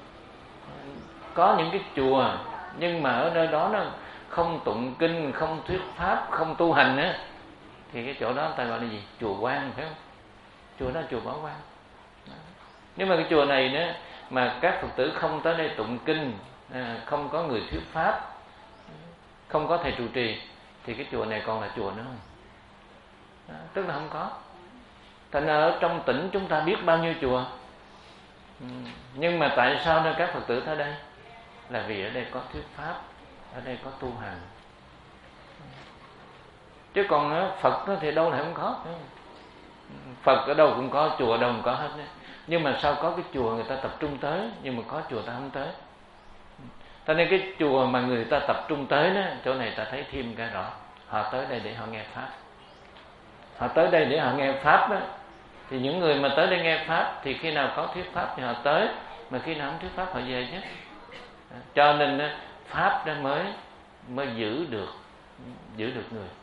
có những cái chùa nhưng mà ở nơi đó nó không tụng kinh, không thuyết pháp, không tu hành á, thì cái chỗ đó người ta gọi là gì? Chùa quan, phải không? Chùa đó là chùa Bảo Quan. Nếu mà cái chùa này nữa mà các Phật tử không tới đây tụng kinh, không có người thuyết pháp, không có thầy trụ trì, thì cái chùa này còn là chùa nữa không? Đó, tức là không có. Thành ra ở trong tỉnh chúng ta biết bao nhiêu chùa, nhưng mà tại sao nên các Phật tử tới đây? Là vì ở đây có thuyết pháp, ở đây có tu hành. Chứ còn Phật thì đâu lại không có. Phật ở đâu cũng có, chùa ở đâu cũng có hết. Nhưng mà sao có cái chùa người ta tập trung tới, nhưng mà có chùa ta không tới. Cho nên cái chùa mà người ta tập trung tới đó, chỗ này ta thấy thêm cái rõ. Họ tới đây để họ nghe pháp. Họ tới đây để họ nghe pháp đó. Thì những người mà tới đây nghe pháp thì khi nào có thuyết pháp thì họ tới, mà khi nào không thuyết pháp họ về chứ. Cho nên pháp đó mới mới giữ được giữ được người.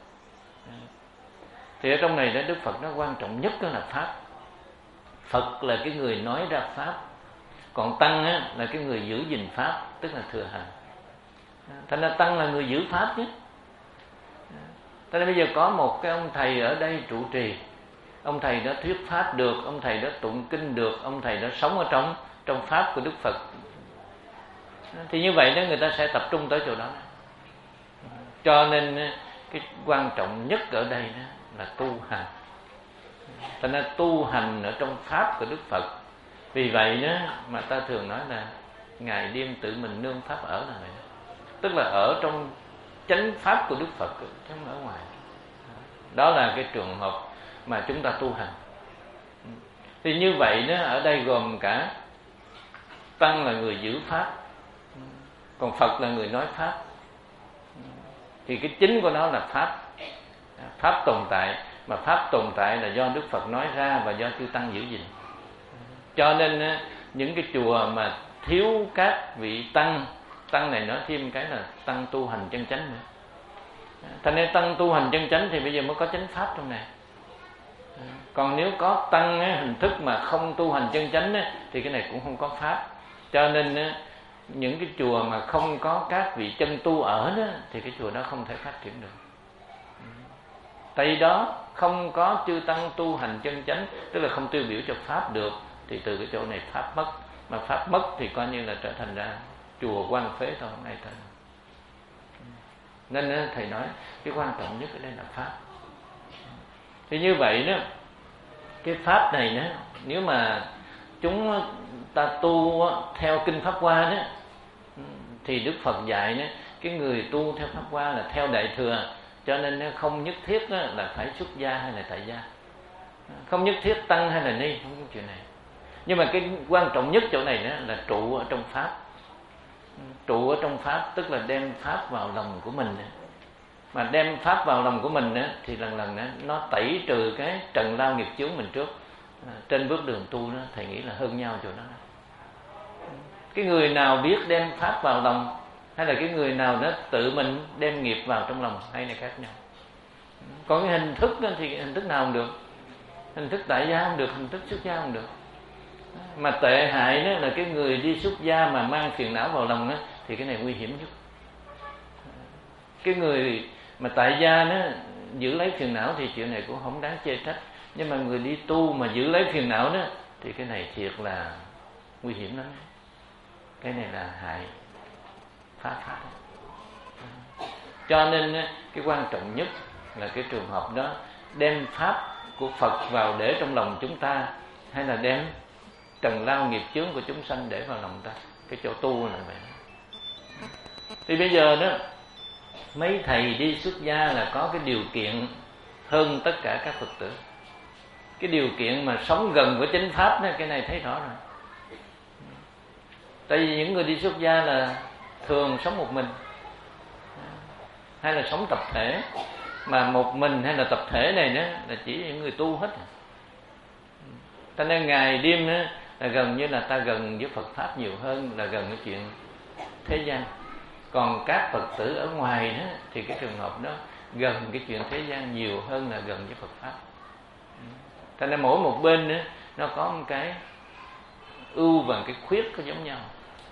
Thì ở trong này đó Đức Phật nó quan trọng nhất đó là pháp. Phật là cái người nói ra pháp, còn tăng á, là cái người giữ gìn pháp, tức là thừa hành. Thành ra tăng là người giữ pháp chứ. Thế nên bây giờ có một cái ông thầy ở đây trụ trì, ông thầy đó thuyết pháp được, ông thầy đó tụng kinh được, ông thầy đó sống ở trong trong pháp của Đức Phật, thì như vậy đó người ta sẽ tập trung tới chỗ đó. Cho nên cái quan trọng nhất ở đây đó là tu hành. Thành ra tu hành ở trong pháp của Đức Phật. Vì vậy đó mà ta thường nói là ngày đêm tự mình nương pháp ở là vậy. Tức là ở trong chánh pháp của Đức Phật chứ không ở ngoài. Đó là cái trường hợp mà chúng ta tu hành. Thì như vậy đó, ở đây gồm cả tăng là người giữ pháp, còn Phật là người nói pháp. Thì cái chính của nó là pháp. Pháp tồn tại, mà pháp tồn tại là do Đức Phật nói ra và do chư tăng giữ gìn. Cho nên những cái chùa mà thiếu các vị tăng, tăng này nói thêm cái là tăng tu hành chân chánh nữa. Thành nên tăng tu hành chân chánh thì bây giờ mới có chánh pháp trong này. Còn nếu có tăng hình thức mà không tu hành chân chánh thì cái này cũng không có pháp. Cho nên những cái chùa mà không có các vị chân tu ở đó, thì cái chùa đó không thể phát triển được. Tại vì đó không có chư tăng tu hành chân chánh, tức là không tiêu biểu cho pháp được, thì từ cái chỗ này pháp mất. Mà pháp mất thì coi như là trở thành ra chùa quan phế thôi, không ai tới. Nên thầy nói cái quan trọng nhất ở đây là pháp. Thì như vậy đó, cái pháp này đó, nếu mà chúng ta tu theo kinh Pháp Hoa đó, thì Đức Phật dạy đó, cái người tu theo Pháp Hoa là theo Đại Thừa, cho nên không nhất thiết là phải xuất gia hay là tại gia, không nhất thiết tăng hay là ni, không có chuyện này. Nhưng mà cái quan trọng nhất chỗ này đó là trụ ở trong pháp. Trụ ở trong pháp tức là đem pháp vào lòng của mình. Mà đem pháp vào lòng của mình đó, thì lần lần đó, nó tẩy trừ cái trần lao nghiệp chướng mình trước. À, trên bước đường tu đó, thầy nghĩ là hơn nhau chỗ đó. Cái người nào biết đem pháp vào lòng, hay là cái người nào đó tự mình đem nghiệp vào trong lòng, hay là khác nhau. Còn cái hình thức đó, thì hình thức nào không được. Hình thức tại gia không được, hình thức xuất gia không được. Mà tệ hại đó là cái người đi xuất gia mà mang phiền não vào lòng đó, thì cái này nguy hiểm nhất. Cái người mà tại gia đó giữ lấy phiền não thì chuyện này cũng không đáng chê trách. Nhưng mà người đi tu mà giữ lấy phiền não đó, thì cái này thiệt là nguy hiểm lắm. Cái này là hại. phá pháp. Cho nên cái quan trọng nhất là cái trường hợp đó đem pháp của Phật vào để trong lòng chúng ta, hay là đem trần lao nghiệp chướng của chúng sanh để vào lòng ta. Cái chỗ tu là vậy. Thì bây giờ đó, mấy thầy đi xuất gia là có cái điều kiện hơn tất cả các Phật tử. Cái điều kiện mà sống gần với chánh pháp đó, cái này thấy rõ rồi. Tại vì những người đi xuất gia là thường sống một mình, hay là sống tập thể. Mà một mình hay là tập thể này đó là chỉ những người tu hết. Cho nên ngày đêm đó là gần như là ta gần với Phật pháp nhiều hơn là gần cái chuyện thế gian. Còn các Phật tử ở ngoài đó thì cái trường hợp đó gần cái chuyện thế gian nhiều hơn là gần với Phật pháp. Cho nên mỗi một bên đó, nó có một cái ưu và cái khuyết có giống nhau.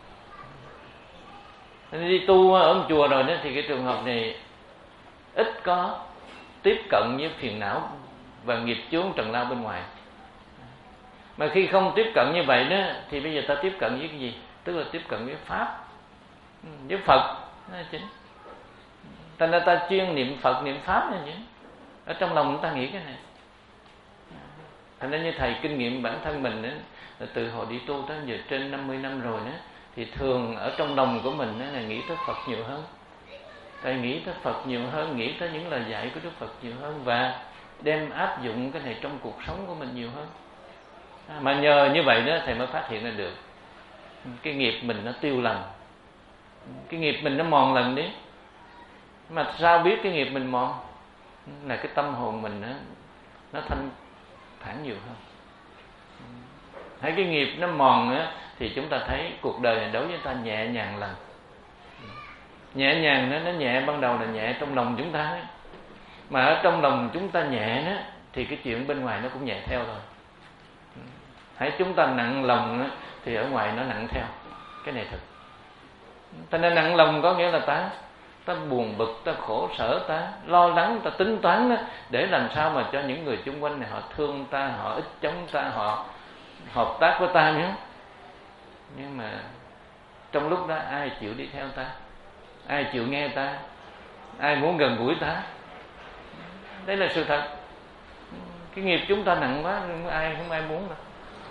Nên đi tu ở một chùa rồi đó thì cái trường hợp này ít có tiếp cận với phiền não và nghiệp chướng trần lao bên ngoài. Mà khi không tiếp cận như vậy đó thì bây giờ ta tiếp cận với cái gì? Tức là tiếp cận với pháp, với Phật đó là chính. Thành ra ta chuyên niệm Phật, niệm pháp này nhỉ. Ở trong lòng chúng ta nghĩ cái này. Thành ra như thầy kinh nghiệm bản thân mình đó, là từ hồi đi tu tới giờ trên năm mươi năm rồi đó, thì thường ở trong lòng của mình đó là nghĩ tới Phật nhiều hơn. Thầy nghĩ tới Phật nhiều hơn, nghĩ tới những lời dạy của Đức Phật nhiều hơn, và đem áp dụng cái này trong cuộc sống của mình nhiều hơn. Mà nhờ như vậy đó thầy mới phát hiện ra được cái nghiệp mình nó tiêu lần, cái nghiệp mình nó mòn lần đi. Mà sao biết cái nghiệp mình mòn? Là cái tâm hồn mình nó, nó thanh thản nhiều hơn. Thấy cái nghiệp nó mòn á, thì chúng ta thấy cuộc đời này đối với ta nhẹ nhàng lần. Nhẹ nhàng nó, nó nhẹ ban đầu là nhẹ trong lòng chúng ta ấy. Mà ở trong lòng chúng ta nhẹ đó, thì cái chuyện bên ngoài nó cũng nhẹ theo rồi. Hãy chúng ta nặng lòng đó, thì ở ngoài nó nặng theo. Cái này thật. Ta nên nặng lòng có nghĩa là ta ta buồn bực, ta khổ sở, ta lo lắng, ta tính toán đó, để làm sao mà cho những người xung quanh này họ thương ta, họ ít chống ta, họ hợp tác với ta nhé. Nhưng mà trong lúc đó ai chịu đi theo ta, ai chịu nghe ta, ai muốn gần gũi ta? Đấy là sự thật. Cái nghiệp chúng ta nặng quá, ai không ai muốn đâu.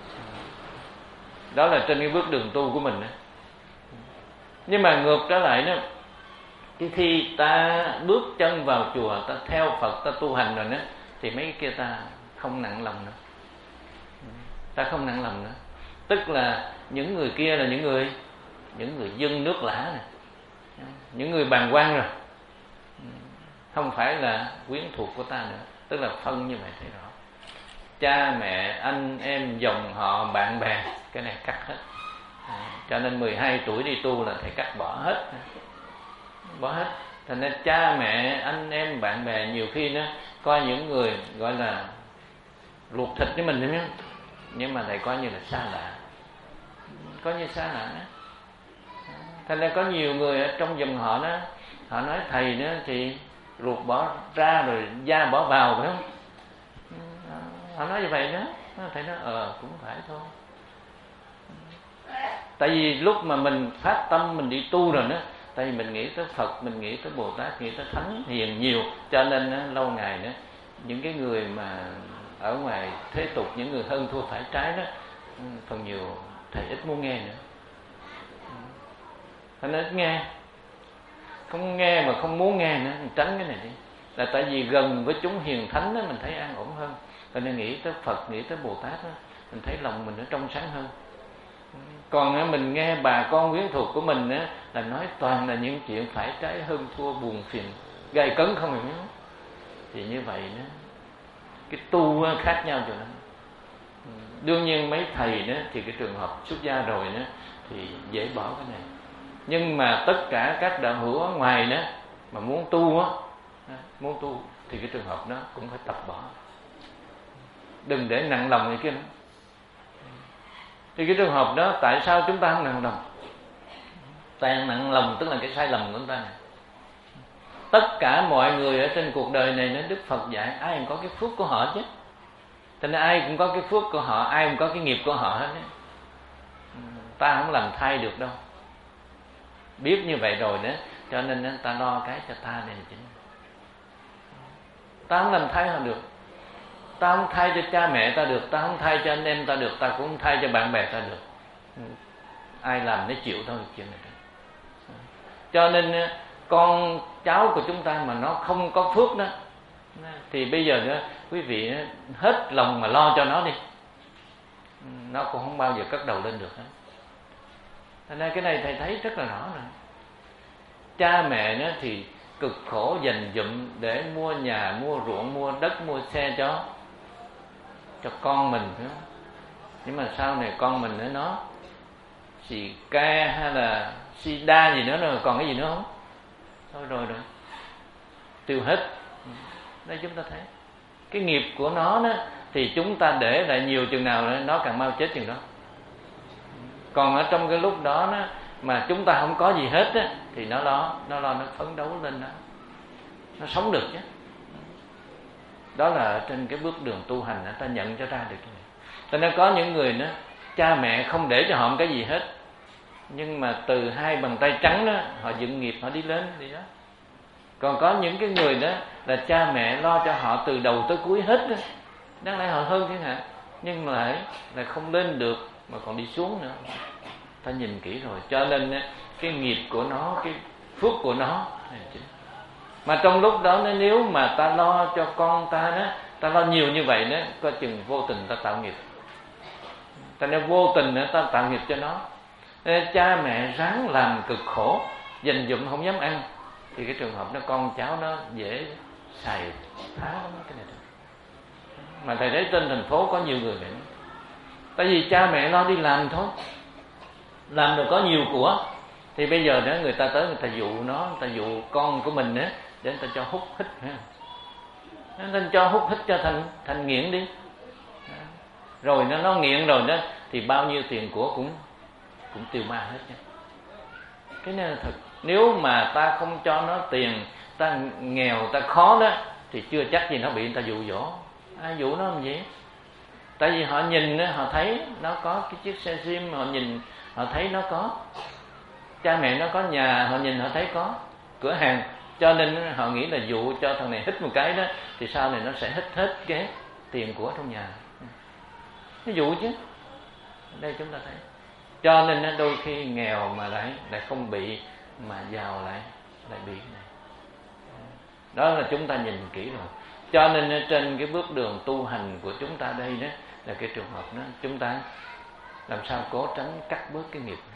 Đó là trên cái bước đường tu của mình đó. Nhưng mà ngược trở lại đó, cái khi ta bước chân vào chùa, ta theo Phật, ta tu hành rồi đó, thì mấy cái kia ta không nặng lòng nữa. Ta không nặng lòng nữa. Tức là những người kia là những người những người dân nước lã này, những người bàng quan rồi, không phải là quyến thuộc của ta nữa. Tức là phân như vậy thấy rõ. Cha mẹ, anh em, dòng họ, bạn bè, cái này cắt hết. À, cho nên mười hai tuổi đi tu là thầy cắt bỏ hết. Bỏ hết. Thành ra cha mẹ, anh em, bạn bè nhiều khi nó coi những người gọi là ruột thịt với mình đấy, nhưng mà thầy coi như là xa lạ, coi như xa lạ đó. Thành ra có nhiều người ở trong dòng họ đó, họ nói thầy đó thì ruột bỏ ra rồi da bỏ vào, phải không? Họ nói như vậy đó. Thầy nói ờ cũng phải thôi. Tại vì lúc mà mình phát tâm mình đi tu rồi đó, tại vì mình nghĩ tới Phật, mình nghĩ tới Bồ Tát, nghĩ tới Thánh Hiền nhiều, cho nên đó, lâu ngày đó, những cái người mà ở ngoài thế tục, những người hơn thua phải trái đó, phần nhiều thầy ít muốn nghe nữa. Thầy nói ít nghe, không nghe mà không muốn nghe nữa, mình tránh cái này đi. Là tại vì gần với chúng hiền thánh đó, mình thấy an ổn hơn. Cho nên nghĩ tới Phật, nghĩ tới Bồ Tát đó, mình thấy lòng mình nó trong sáng hơn. Còn mình nghe bà con quyến thuộc của mình á, là nói toàn là những chuyện phải trái, hơn thua, buồn phiền, gay cấn không hiểu. Thì như vậy đó, cái tu khác nhau rồi đó. Đương nhiên mấy thầy đó thì cái trường hợp xuất gia rồi đó thì dễ bỏ cái này. Nhưng mà tất cả các đạo hữu ở ngoài đó mà muốn tu á, muốn tu thì cái trường hợp đó cũng phải tập bỏ. Đừng để nặng lòng này kia nữa. Thì cái trường hợp đó tại sao chúng ta không nặng lòng? Tại nặng lòng tức là cái sai lầm của chúng ta này. Tất cả mọi người ở trên cuộc đời này, Đức Phật dạy ai cũng có cái phước của họ chứ. Cho nên ai cũng có cái phước của họ, ai cũng có cái nghiệp của họ hết đấy. Ta không làm thay được đâu. biết như vậy rồi đó, cho nên ta lo cái cho ta này là chính. Ta không làm thay họ được, ta không thay cho cha mẹ ta được, ta không thay cho anh em ta được, ta cũng không thay cho bạn bè ta được. Ai làm nó chịu thôi chuyện này. Cho nên con cháu của chúng ta mà nó không có phước đó, thì bây giờ nữa quý vị hết lòng mà lo cho nó đi, nó cũng không bao giờ cất đầu lên được hết. Thành ra cái này thầy thấy rất là rõ rồi. Cha mẹ nó thì cực khổ dành dụm để mua nhà, mua ruộng, mua đất, mua xe cho cho con mình nữa. Nhưng mà sau này con mình nữa nó xì ca hay là sida gì nữa rồi, còn cái gì nữa không? Thôi rồi rồi, tiêu hết. Đây chúng ta thấy cái nghiệp của nó đó, thì chúng ta để lại nhiều chừng nào nó càng mau chết chừng đó. Còn ở trong cái lúc đó, đó mà chúng ta không có gì hết á, thì nó lo nó lo nó phấn đấu lên đó, nó sống được chứ. Đó là trên cái bước đường tu hành đó, ta nhận cho ra được cái này. Cho nên có những người đó, cha mẹ không để cho họ một cái gì hết, nhưng mà từ hai bàn tay trắng đó họ dựng nghiệp, họ đi lên đi đó. Còn có những cái người đó là cha mẹ lo cho họ từ đầu tới cuối hết đó, đáng lẽ họ hơn chẳng hạn, nhưng mà lại là không lên được mà còn đi xuống nữa. Ta nhìn kỹ rồi, cho nên cái nghiệp của nó, cái phước của nó mà trong lúc đó nếu mà ta lo cho con ta đó, ta lo nhiều như vậy đó, coi chừng vô tình ta tạo nghiệp. Ta nên vô tình ta tạo nghiệp cho nó. Nên cha mẹ ráng làm cực khổ, dành dụm không dám ăn, thì cái trường hợp đó con cháu nó dễ xài phá lắm cái này. Mà thầy thấy trên thành phố có nhiều người vậy. Tại vì cha mẹ lo đi làm thôi, làm được có nhiều của, thì bây giờ đó người ta tới người ta dụ nó, người ta dụ con của mình á, để người ta cho hút hít ha. Nên cho hút hít cho thành thành nghiện đi. Rồi nó nó nghiện rồi đó, thì bao nhiêu tiền của cũng cũng tiêu ma hết nha. Cái này là thật. Nếu mà ta không cho nó tiền, ta nghèo, ta khó đó, thì chưa chắc gì nó bị người ta dụ dỗ. Ai dụ nó làm gì? Tại vì họ nhìn, họ thấy nó có cái chiếc xe sim, họ nhìn, họ thấy nó có. Cha mẹ nó có nhà, họ nhìn họ thấy có cửa hàng, cho nên họ nghĩ là dụ cho thằng này hít một cái đó, thì sau này nó sẽ hít hết cái tiền của trong nhà. Nó dụ chứ. Đây chúng ta thấy. Cho nên đôi khi nghèo mà lại lại không bị, mà giàu lại lại bị cái này. Đó là chúng ta nhìn kỹ rồi. Cho nên trên cái bước đường tu hành của chúng ta đây đó, là cái trường hợp đó, chúng ta làm sao cố tránh cắt bớt cái nghiệp,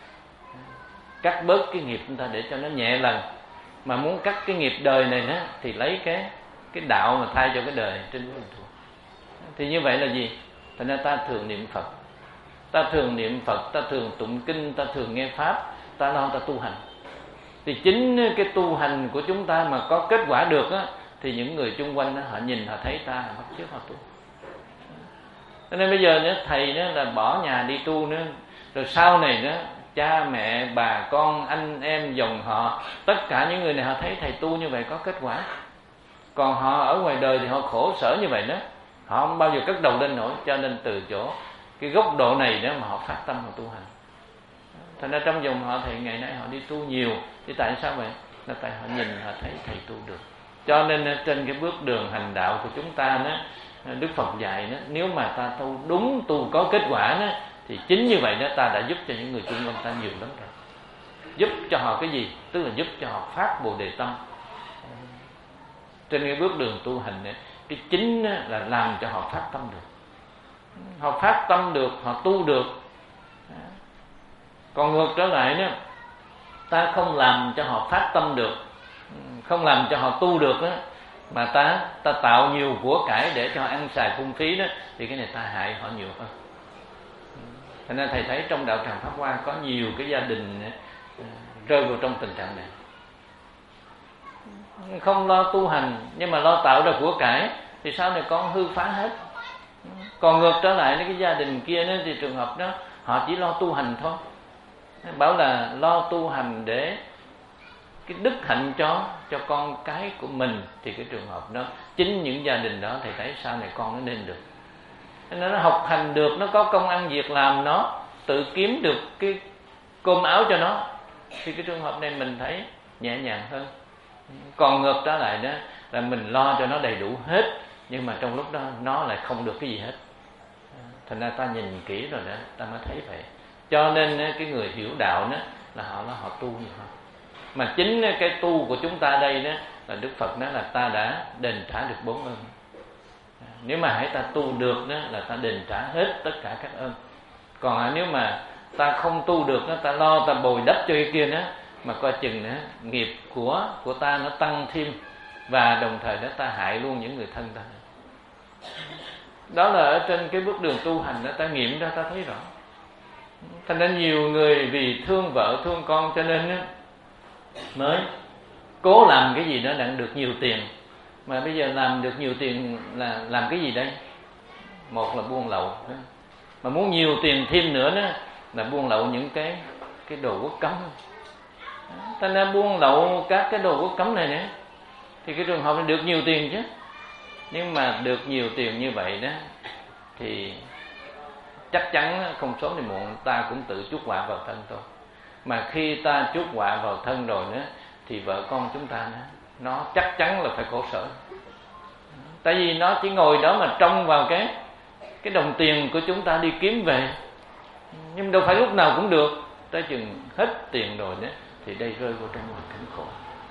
cắt bớt cái nghiệp chúng ta để cho nó nhẹ lần. Mà muốn cắt cái nghiệp đời này đó, thì lấy cái cái đạo mà thay cho cái đời trên bước đường. Thì như vậy là gì? Thành ra ta thường niệm Phật, ta thường niệm Phật, ta thường tụng kinh, ta thường nghe pháp, ta lo ta tu hành. Thì chính cái tu hành của chúng ta mà có kết quả được á, thì những người chung quanh đó, họ nhìn họ thấy ta, họ bắt chước họ tu. Cho nên bây giờ nữa thầy nữa là bỏ nhà đi tu nữa, rồi sau này nữa cha mẹ bà con anh em dòng họ, tất cả những người này họ thấy thầy tu như vậy có kết quả. Còn họ ở ngoài đời thì họ khổ sở như vậy đó, họ không bao giờ cất đầu lên nổi. Cho nên từ chỗ cái góc độ này đó mà họ phát tâm họ tu hành. Thành ra trong dòng họ thầy ngày nay họ đi tu nhiều. Thì tại sao vậy? Là tại họ nhìn họ thấy thầy tu được. Cho nên trên cái bước đường hành đạo của chúng ta đó, Đức Phật dạy đó, nếu mà ta tu đúng, tu có kết quả đó, thì chính như vậy đó ta đã giúp cho những người chung quanh ta nhiều lắm rồi. Giúp cho họ cái gì? Tức là giúp cho họ phát Bồ Đề tâm. Trên cái bước đường tu hành này, cái chính là làm cho họ phát tâm được. Họ phát tâm được, họ tu được. Còn ngược trở lại đó, ta không làm cho họ phát tâm được, không làm cho họ tu được đó, mà ta ta tạo nhiều của cải để cho họ ăn xài phung phí đó, thì cái này ta hại họ nhiều hơn. Thành ra thầy thấy trong đạo tràng Pháp Hoa có nhiều cái gia đình rơi vào trong tình trạng này, không lo tu hành nhưng mà lo tạo ra của cải, thì sau này con hư phá hết. Còn ngược trở lại cái gia đình kia đó, thì trường hợp đó họ chỉ lo tu hành thôi, bảo là lo tu hành để cái đức hạnh cho cho con cái của mình, thì cái trường hợp đó chính những gia đình đó thầy thấy sau này con nó nên được, nó học hành được, nó có công ăn việc làm, nó tự kiếm được cái cơm áo cho nó, thì cái trường hợp này mình thấy nhẹ nhàng hơn. Còn ngược trở lại đó là mình lo cho nó đầy đủ hết, nhưng mà trong lúc đó nó lại không được cái gì hết. Thành ra ta nhìn kỹ rồi đó, ta mới thấy vậy. Cho nên cái người hiểu đạo đó là họ là họ tu nhiều hơn. Mà chính cái tu của chúng ta đây đó là Đức Phật nói là ta đã đền trả được bốn ơn. Nếu mà hãy ta tu được đó là ta đền trả hết tất cả các ơn. Còn nếu mà ta không tu được đó, ta lo ta bồi đắp cho cái kia đó, mà coi chừng đó, nghiệp của của ta nó tăng thêm, và đồng thời đó ta hại luôn những người thân ta. Đó là ở trên cái bước đường tu hành đó, ta nghiệm ra ta thấy rõ. Thành ra nhiều người vì thương vợ thương con cho nên đó, mới cố làm cái gì đó để được nhiều tiền. Mà bây giờ làm được nhiều tiền là làm cái gì đây? Một là buôn lậu, mà muốn nhiều tiền thêm nữa đó là buôn lậu những cái cái đồ quốc cấm. Ta nên buôn lậu các cái đồ quốc cấm này nữa, thì cái trường hợp này được nhiều tiền chứ. Nhưng mà được nhiều tiền như vậy đó thì chắc chắn không sớm thì muộn ta cũng tự chuốc họa vào thân thôi. Mà khi ta chuốc họa vào thân rồi nữa thì vợ con chúng ta nữa, nó chắc chắn là phải khổ sở. Tại vì nó chỉ ngồi đó mà trông vào cái cái đồng tiền của chúng ta đi kiếm về, nhưng đâu phải lúc nào cũng được. Tới chừng hết tiền rồi đó thì đây rơi vào trong hoàn cảnh khổ.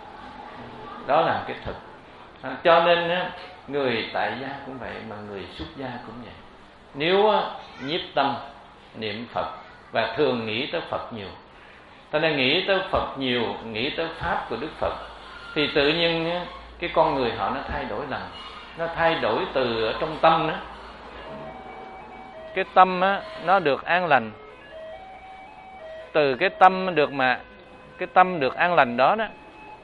Đó là cái thực. Cho nên người tại gia cũng vậy, mà người xuất gia cũng vậy. Nếu nhiếp tâm niệm Phật và thường nghĩ tới Phật nhiều, ta nên nghĩ tới Phật nhiều, nghĩ tới pháp của Đức Phật, thì tự nhiên cái con người họ nó thay đổi lần. Nó thay đổi từ ở trong tâm đó. Cái tâm á, nó được an lành. Từ cái tâm được mà cái tâm được an lành đó đó,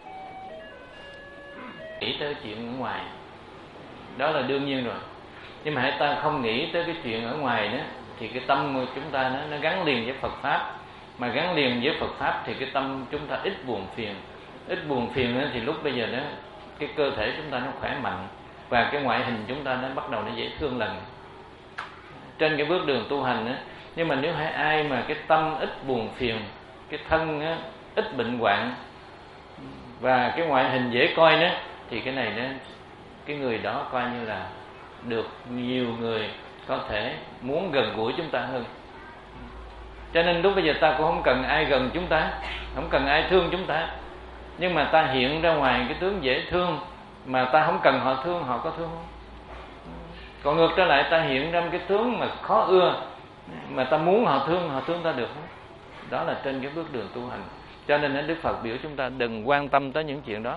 nghĩ tới chuyện ở ngoài, đó là đương nhiên rồi. Nhưng mà hãy ta không nghĩ tới cái chuyện ở ngoài đó, thì cái tâm của chúng ta nó, nó gắn liền với Phật Pháp. Mà gắn liền với Phật Pháp thì cái tâm chúng ta ít buồn phiền. Ít buồn phiền đó, thì lúc bây giờ đó cái cơ thể chúng ta nó khỏe mạnh, và cái ngoại hình chúng ta nó bắt đầu nó dễ thương lần trên cái bước đường tu hành đó. Nhưng mà nếu hay ai mà cái tâm ít buồn phiền, cái thân đó, ít bệnh hoạn, và cái ngoại hình dễ coi đó, thì cái này đó, cái người đó coi như là được nhiều người có thể muốn gần gũi chúng ta hơn. Cho nên lúc bây giờ ta cũng không cần ai gần chúng ta, không cần ai thương chúng ta, nhưng mà ta hiện ra ngoài cái tướng dễ thương, mà ta không cần họ thương, họ có thương không? Còn ngược trở lại, ta hiện ra cái tướng mà khó ưa, mà ta muốn họ thương, họ thương ta được không? Đó là trên cái bước đường tu hành. Cho nên Đức Phật biểu chúng ta đừng quan tâm tới những chuyện đó.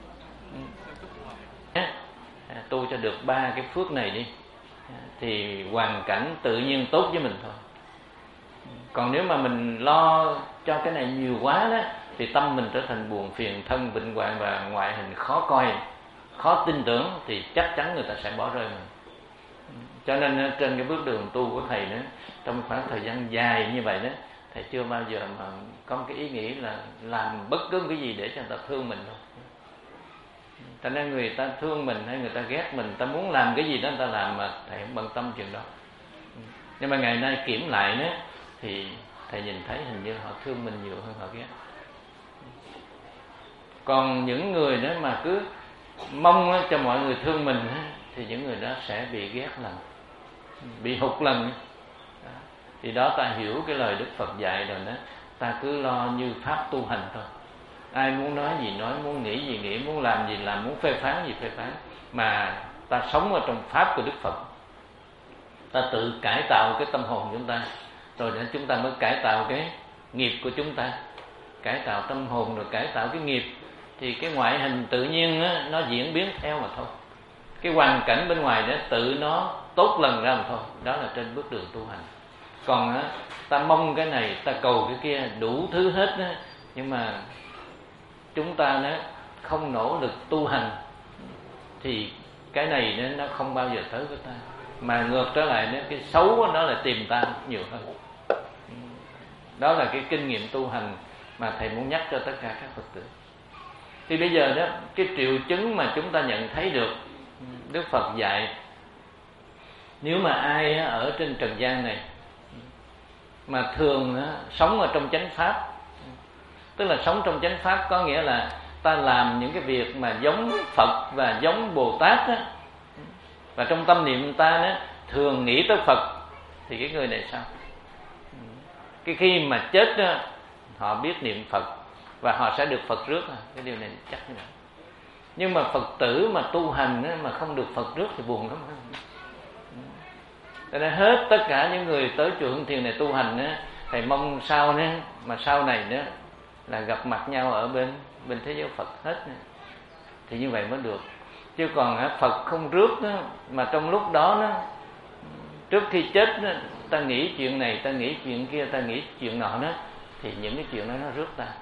Tu cho được ba cái phước này đi, thì hoàn cảnh tự nhiên tốt với mình thôi. Còn nếu mà mình lo cho cái này nhiều quá đó, thì tâm mình trở thành buồn phiền, thân bệnh hoạn và ngoại hình khó coi, khó tin tưởng, thì chắc chắn người ta sẽ bỏ rơi mình. Cho nên trên cái bước đường tu của thầy nữa, trong khoảng thời gian dài như vậy đó, thầy chưa bao giờ mà có một cái ý nghĩ là làm bất cứ cái gì để cho người ta thương mình đâu. Cho nên người ta thương mình hay người ta ghét mình, ta muốn làm cái gì đó người ta làm, mà thầy không bận tâm chuyện đó. Nhưng mà ngày nay kiểm lại nữa thì thầy nhìn thấy hình như họ thương mình nhiều hơn họ ghét. Còn những người đó mà cứ mong cho mọi người thương mình thì những người đó sẽ bị ghét lần, bị hụt lần. Thì đó ta hiểu cái lời Đức Phật dạy rồi đó, ta cứ lo như pháp tu hành thôi. Ai muốn nói gì nói, muốn nghĩ gì nghĩ, muốn làm gì làm, muốn phê phán gì phê phán, mà ta sống ở trong pháp của Đức Phật. Ta tự cải tạo cái tâm hồn chúng ta, rồi để chúng ta mới cải tạo cái nghiệp của chúng ta. Cải tạo tâm hồn rồi cải tạo cái nghiệp, thì cái ngoại hình tự nhiên á, nó diễn biến theo mà thôi. Cái hoàn cảnh bên ngoài đó tự nó tốt lần ra mà thôi. Đó là trên bước đường tu hành. Còn á, ta mong cái này, ta cầu cái kia, đủ thứ hết á, nhưng mà chúng ta nó không nỗ lực tu hành thì cái này nó, nó không bao giờ tới với ta. Mà ngược trở lại đó, cái xấu nó là tìm ta nhiều hơn. Đó là cái kinh nghiệm tu hành mà thầy muốn nhắc cho tất cả các Phật tử. Thì bây giờ đó, cái triệu chứng mà chúng ta nhận thấy được, Đức Phật dạy, nếu mà ai ở trên trần gian này mà thường sống ở trong chánh pháp, Tức là sống trong chánh pháp có nghĩa là ta làm những cái việc mà giống Phật và giống Bồ Tát đó. Và trong tâm niệm ta đó, thường nghĩ tới Phật, thì cái người này sao? Cái khi mà chết đó, họ biết niệm Phật và họ sẽ được Phật rước. Cái điều này chắc như vậy. Nhưng mà Phật tử mà tu hành đó, mà không được Phật rước thì buồn lắm. Cho nên hết tất cả những người tới chùa Hương Thiền này tu hành đó, thầy mong sau đó, mà sau này đó là gặp mặt nhau ở bên bên thế giới Phật hết nữa. Thì như vậy mới được. Chứ còn Phật không rước đó, mà trong lúc đó đó, trước khi chết đó, ta nghĩ chuyện này, ta nghĩ chuyện kia, ta nghĩ chuyện nọ đó, thì những cái chuyện đó nó rước ta.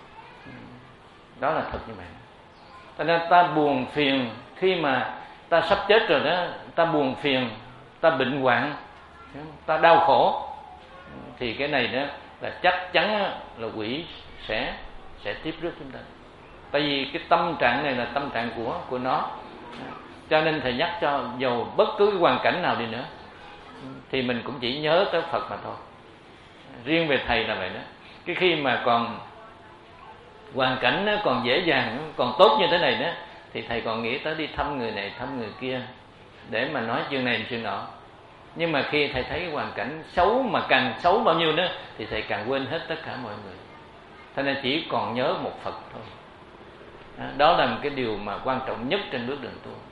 Đó là thật như vậy. Cho nên ta buồn phiền khi mà ta sắp chết rồi đó, ta buồn phiền, ta bệnh hoạn, ta đau khổ, thì cái này đó là chắc chắn là quỷ sẽ sẽ tiếp rước chúng ta. Tại vì cái tâm trạng này là tâm trạng của của nó. Cho nên thầy nhắc cho dầu bất cứ cái hoàn cảnh nào đi nữa thì mình cũng chỉ nhớ tới Phật mà thôi. Riêng về thầy là vậy đó. Cái khi mà còn hoàn cảnh nó còn dễ dàng, còn tốt như thế này đó, thì thầy còn nghĩ tới đi thăm người này, thăm người kia để mà nói chuyện này chuyện nọ. Nhưng mà khi thầy thấy cái hoàn cảnh xấu, mà càng xấu bao nhiêu nữa, thì thầy càng quên hết tất cả mọi người. Thế nên chỉ còn nhớ một Phật thôi. Đó là một cái điều mà quan trọng nhất trên bước đường tu.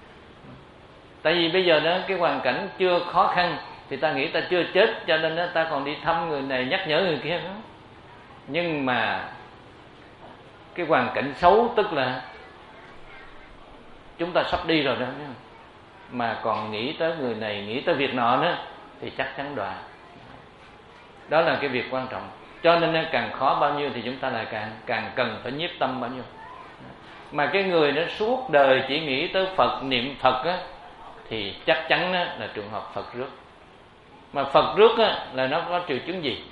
Tại vì bây giờ đó cái hoàn cảnh chưa khó khăn thì ta nghĩ ta chưa chết, cho nên đó, ta còn đi thăm người này, nhắc nhở người kia đó. Nhưng mà cái hoàn cảnh xấu, tức là chúng ta sắp đi rồi đó, mà còn nghĩ tới người này, nghĩ tới việc nọ nữa, thì chắc chắn đọa. Đó là cái việc quan trọng. Cho nên càng khó bao nhiêu thì chúng ta lại càng càng cần phải nhiếp tâm bao nhiêu. Mà cái người nó suốt đời chỉ nghĩ tới Phật, niệm Phật á, thì chắc chắn á, là trường hợp Phật rước. Mà Phật rước á, là nó có triệu chứng gì?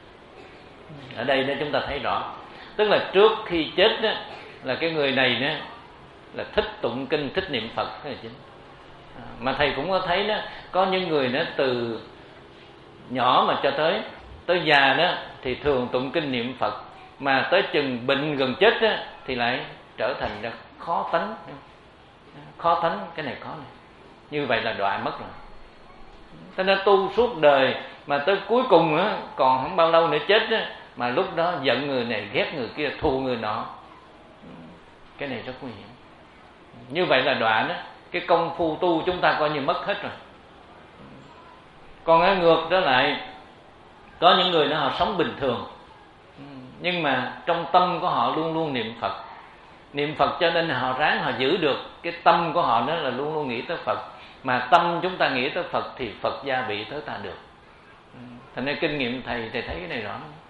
Ở đây đó chúng ta thấy rõ. Tức là trước khi chết á, là cái người này đó là thích tụng kinh, thích niệm Phật, cái là chính. Mà thầy cũng có thấy đó, có những người đó từ nhỏ mà cho tới tới già đó thì thường tụng kinh niệm Phật, mà tới chừng bệnh gần chết đó, thì lại trở thành ra khó tánh. Khó tánh, cái này khó này. Như vậy là đọa mất rồi. Cho nên tu suốt đời mà tới cuối cùng á, còn không bao lâu nữa chết á, mà lúc đó giận người này, ghét người kia, thù người nọ, cái này rất nguy hiểm. Như vậy là đọa đó. Cái công phu tu chúng ta coi như mất hết rồi. Còn ở ngược trở lại, có những người đó họ sống bình thường, nhưng mà trong tâm của họ luôn luôn niệm Phật. Niệm Phật cho nên họ ráng họ giữ được cái tâm của họ, đó là luôn luôn nghĩ tới Phật. Mà tâm chúng ta nghĩ tới Phật thì Phật gia bị tới ta được. Thành nên kinh nghiệm thầy, thầy thấy cái này rõ.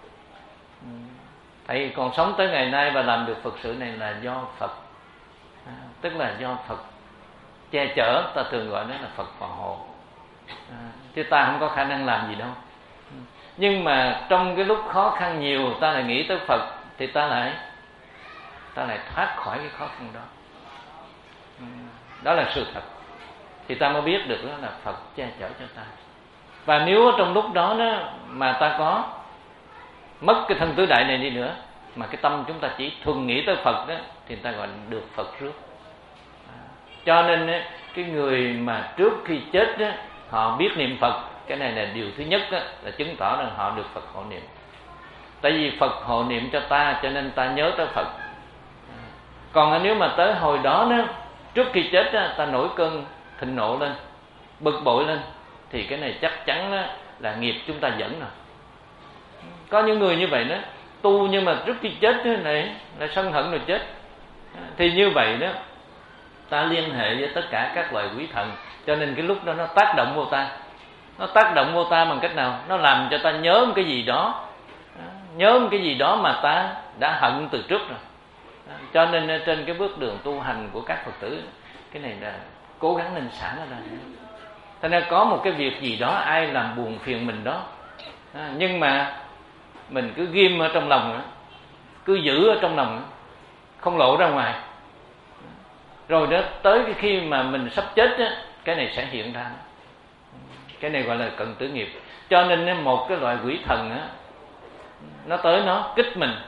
Thầy còn sống tới ngày nay và làm được Phật sự này là do Phật. À, tức là do Phật che chở, ta thường gọi nó là Phật phò hộ. À, chứ ta không có khả năng làm gì đâu. Nhưng mà trong cái lúc khó khăn nhiều, ta lại nghĩ tới Phật, thì ta lại ta lại thoát khỏi cái khó khăn đó. Đó là sự thật. Thì ta mới biết được đó là Phật che chở cho ta. Và nếu trong lúc đó, đó mà ta có mất cái thân tứ đại này đi nữa, mà cái tâm chúng ta chỉ thuần nghĩ tới Phật đó, thì ta gọi được Phật rước. Cho nên cái người mà trước khi chết đó, họ biết niệm Phật, cái này là điều thứ nhất đó, là chứng tỏ rằng họ được Phật hộ niệm. Tại vì Phật hộ niệm cho ta, cho nên ta nhớ tới Phật. Còn nếu mà tới hồi đó, đó trước khi chết đó, ta nổi cơn thịnh nộ lên, bực bội lên, thì cái này chắc chắn đó, là nghiệp chúng ta dẫn rồi. Có những người như vậy đó, tu nhưng mà trước khi chết đó, này là sân hận rồi chết. Thì như vậy đó, ta liên hệ với tất cả các loài quỷ thần, cho nên cái lúc đó nó tác động vô ta. Nó tác động vô ta bằng cách nào? Nó làm cho ta nhớ một cái gì đó, nhớ một cái gì đó mà ta đã hận từ trước rồi. Cho nên trên cái bước đường tu hành của các Phật tử, cái này là cố gắng nên xả nó ra. Thế nên có một cái việc gì đó ai làm buồn phiền mình đó, nhưng mà mình cứ ghim ở trong lòng, cứ giữ ở trong lòng, không lộ ra ngoài. Rồi đó tới cái khi mà mình sắp chết á, cái này sẽ hiện ra. Cái này gọi là cận tử nghiệp. Cho nên một cái loại quỷ thần á, nó tới nó kích mình,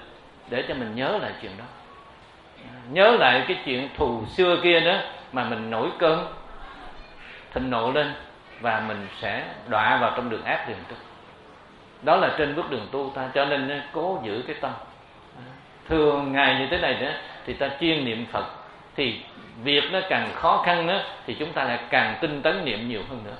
để cho mình nhớ lại chuyện đó, nhớ lại cái chuyện thù xưa kia đó mà mình nổi cơn thịnh nộ lên, và mình sẽ đọa vào trong đường ác liền trước. Đó là trên bước đường tu ta, cho nên cố giữ cái tâm. Thường ngày như thế này nữa thì ta chuyên niệm Phật, thì việc nó càng khó khăn nữa thì chúng ta lại càng tinh tấn niệm nhiều hơn nữa.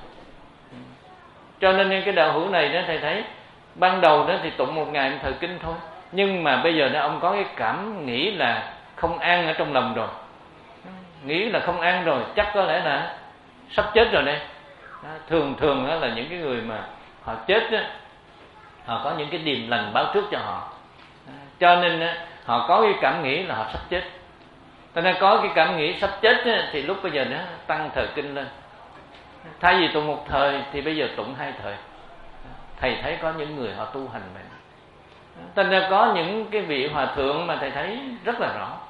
Cho nên cái đạo hữu này đó, thầy thấy ban đầu đó thì tụng một ngày một thời kinh thôi, nhưng mà bây giờ đó ông có cái cảm nghĩ là không an ở trong lòng rồi, nghĩ là không an rồi, chắc có lẽ là sắp chết rồi đây. Thường thường đó là những cái người mà họ chết đó, họ có những cái điềm lành báo trước cho họ, cho nên đó, họ có cái cảm nghĩ là họ sắp chết. Cho nên có cái cảm nghĩ sắp chết đó, thì lúc bây giờ nó tăng thời kinh lên, thay vì tụng một thời thì bây giờ tụng hai thời. Thầy thấy có những người họ tu hành vậy. Thành ra có những cái vị hòa thượng mà thầy thấy rất là rõ.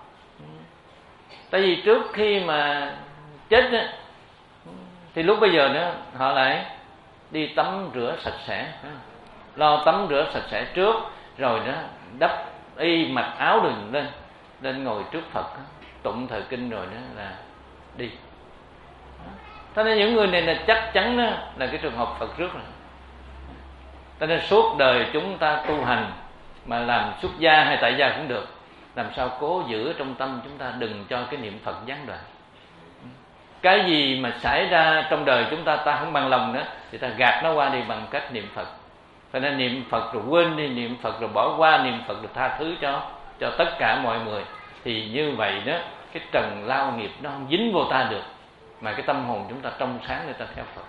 Tại vì trước khi mà chết đó, thì lúc bây giờ đó họ lại đi tắm rửa sạch sẽ, lo tắm rửa sạch sẽ trước, rồi đó đắp y mặc áo đừng lên, lên ngồi trước Phật tụng thời kinh rồi đó là đi. Cho nên những người này là chắc chắn đó là cái trường hợp Phật rước rồi. Cho nên suốt đời chúng ta tu hành mà làm xuất gia hay tại gia cũng được, làm sao cố giữ trong tâm chúng ta đừng cho cái niệm Phật gián đoạn. Cái gì mà xảy ra trong đời chúng ta ta không bằng lòng nữa thì ta gạt nó qua đi bằng cách niệm Phật. Cho nên niệm Phật rồi quên đi, niệm Phật rồi bỏ qua, niệm Phật rồi tha thứ cho cho tất cả mọi người. Thì như vậy đó, cái trần lao nghiệp nó không dính vô ta được, mà cái tâm hồn chúng ta trong sáng để ta theo Phật.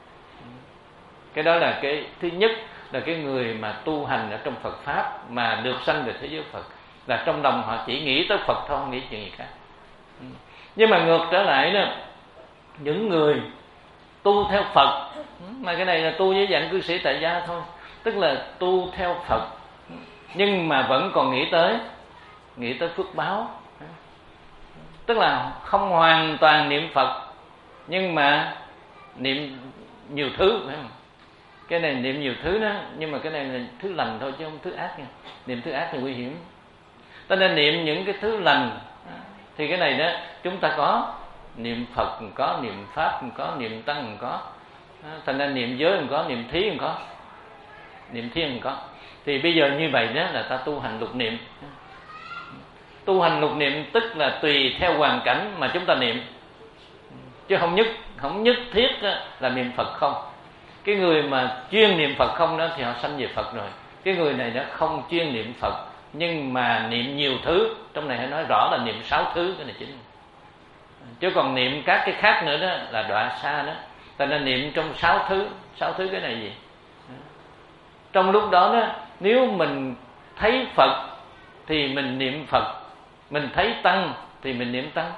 Cái đó là cái thứ nhất, là cái người mà tu hành ở trong Phật Pháp mà được sanh về thế giới Phật, là trong lòng họ chỉ nghĩ tới Phật thôi, không nghĩ chuyện gì khác. Nhưng mà ngược trở lại đó, những người tu theo Phật, mà cái này là tu với dạng cư sĩ tại gia thôi, tức là tu theo Phật nhưng mà vẫn còn nghĩ tới nghĩ tới phước báo, tức là không hoàn toàn niệm Phật nhưng mà niệm nhiều thứ, phải không? Cái này niệm nhiều thứ đó, nhưng mà cái này là thứ lành thôi chứ không thứ ác nha. Niệm thứ ác thì nguy hiểm. Ta nên niệm những cái thứ lành, thì cái này đó chúng ta có niệm Phật, có niệm Pháp, có niệm Tăng, có. Thành ra niệm giới có, niệm thí có, niệm thiên có. Thì bây giờ như vậy đó là ta tu hành lục niệm. Tu hành lục niệm tức là tùy theo hoàn cảnh mà chúng ta niệm, chứ không nhất không nhất thiết là niệm Phật không. Cái người mà chuyên niệm Phật không đó thì họ sanh về Phật rồi. Cái người này nó không chuyên niệm Phật nhưng mà niệm nhiều thứ, trong này hãy nói rõ là niệm sáu thứ, cái này chính. Chứ còn niệm các cái khác nữa đó là đọa xa đó. Ta nên niệm trong sáu thứ. Sáu thứ cái này gì? Trong lúc đó đó, nếu mình thấy Phật thì mình niệm Phật, mình thấy Tăng thì mình niệm Tăng.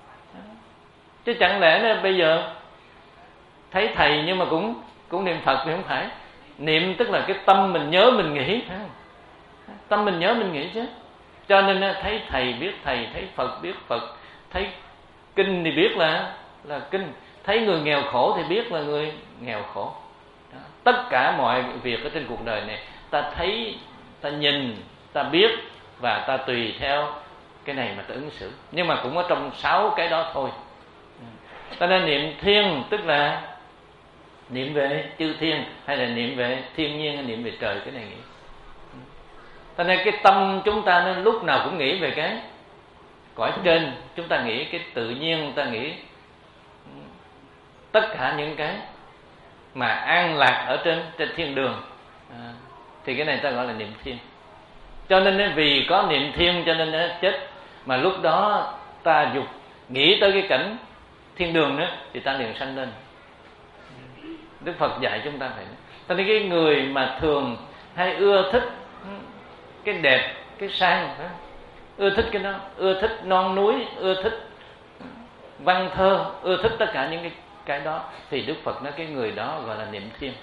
Chứ chẳng lẽ đó, bây giờ thấy thầy nhưng mà cũng cũng niệm Phật thì không phải. Niệm tức là cái tâm mình nhớ mình nghĩ, phải không? Tâm mình nhớ mình nghĩ chứ. Cho nên thấy thầy biết thầy, thấy Phật biết Phật, thấy kinh thì biết là là kinh, thấy người nghèo khổ thì biết là người nghèo khổ. Đó. Tất cả mọi việc ở trên cuộc đời này ta thấy, ta nhìn, ta biết và ta tùy theo cái này mà ta ứng xử. Nhưng mà cũng ở trong sáu cái đó thôi. Ta nên niệm thiên tức là niệm về chư thiên, hay là niệm về thiên nhiên, hay niệm về trời, cái này nghĩ. Cho nên cái tâm chúng ta nên lúc nào cũng nghĩ về cái cõi trên, chúng ta nghĩ cái tự nhiên, chúng ta nghĩ tất cả những cái mà an lạc ở trên trên thiên đường, à, thì cái này ta gọi là niệm thiên. Cho nên vì có niệm thiên cho nên nó chết, mà lúc đó ta dục nghĩ tới cái cảnh thiên đường nữa thì ta liền sanh lên. Đức Phật dạy chúng ta phải. Cho nên cái người mà thường hay ưa thích cái đẹp, cái sang, ưa thích cái đó, ưa thích non núi, ưa thích văn thơ, ưa thích tất cả những cái cái đó, thì Đức Phật nói cái người đó gọi là niệm thiên.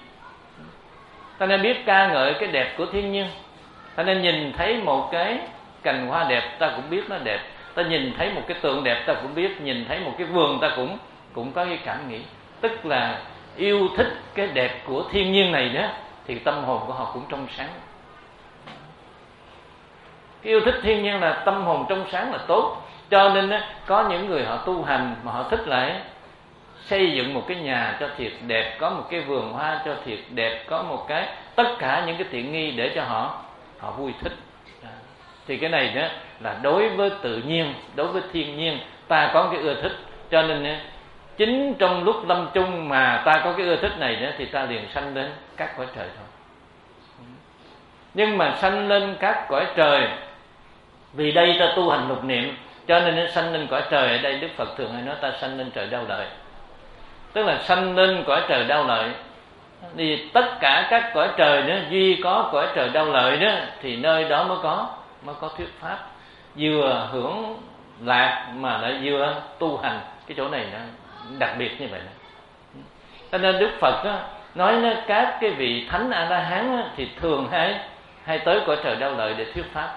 Ta nên biết ca ngợi cái đẹp của thiên nhiên. Ta nên nhìn thấy một cái cành hoa đẹp ta cũng biết nó đẹp, ta nhìn thấy một cái tượng đẹp ta cũng biết, nhìn thấy một cái vườn ta cũng cũng có cái cảm nghĩ, tức là yêu thích cái đẹp của thiên nhiên này đó, thì tâm hồn của họ cũng trong sáng. Cái yêu thích thiên nhiên là tâm hồn trong sáng là tốt. Cho nên á, có những người họ tu hành mà họ thích lại xây dựng một cái nhà cho thiệt đẹp, có một cái vườn hoa cho thiệt đẹp, có một cái tất cả những cái tiện nghi để cho họ họ vui thích. Thì cái này đó là đối với tự nhiên, đối với thiên nhiên ta có cái ưa thích. Cho nên chính trong lúc lâm chung mà ta có cái ưa thích này đó, thì ta liền sanh lên các cõi trời thôi. Nhưng mà sanh lên các cõi trời, vì đây ta tu hành lục niệm, cho nên nó sanh lên cõi trời. Ở đây Đức Phật thường hay nói ta sanh lên trời đau lợi, tức là sanh lên cõi trời đau lợi. Thì tất cả các cõi trời đó, duy có cõi trời đau lợi đó, thì nơi đó mới có mới có thuyết pháp, vừa hưởng lạc mà lại vừa tu hành. Cái chỗ này nó đặc biệt như vậy đó. Cho nên Đức Phật đó, nói nó các cái vị thánh A La Hán đó, thì thường hay hay tới cõi trời đau lợi để thuyết pháp.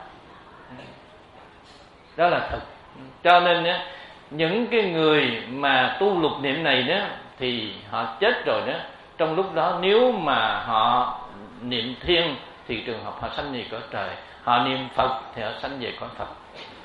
Đó là thật. Cho nên đó, những cái người mà tu lục niệm này đó, thì họ chết rồi đó, trong lúc đó nếu mà họ niệm thiên thì trường hợp họ sanh về cõi trời, họ niệm Phật thì họ sanh về cõi Phật.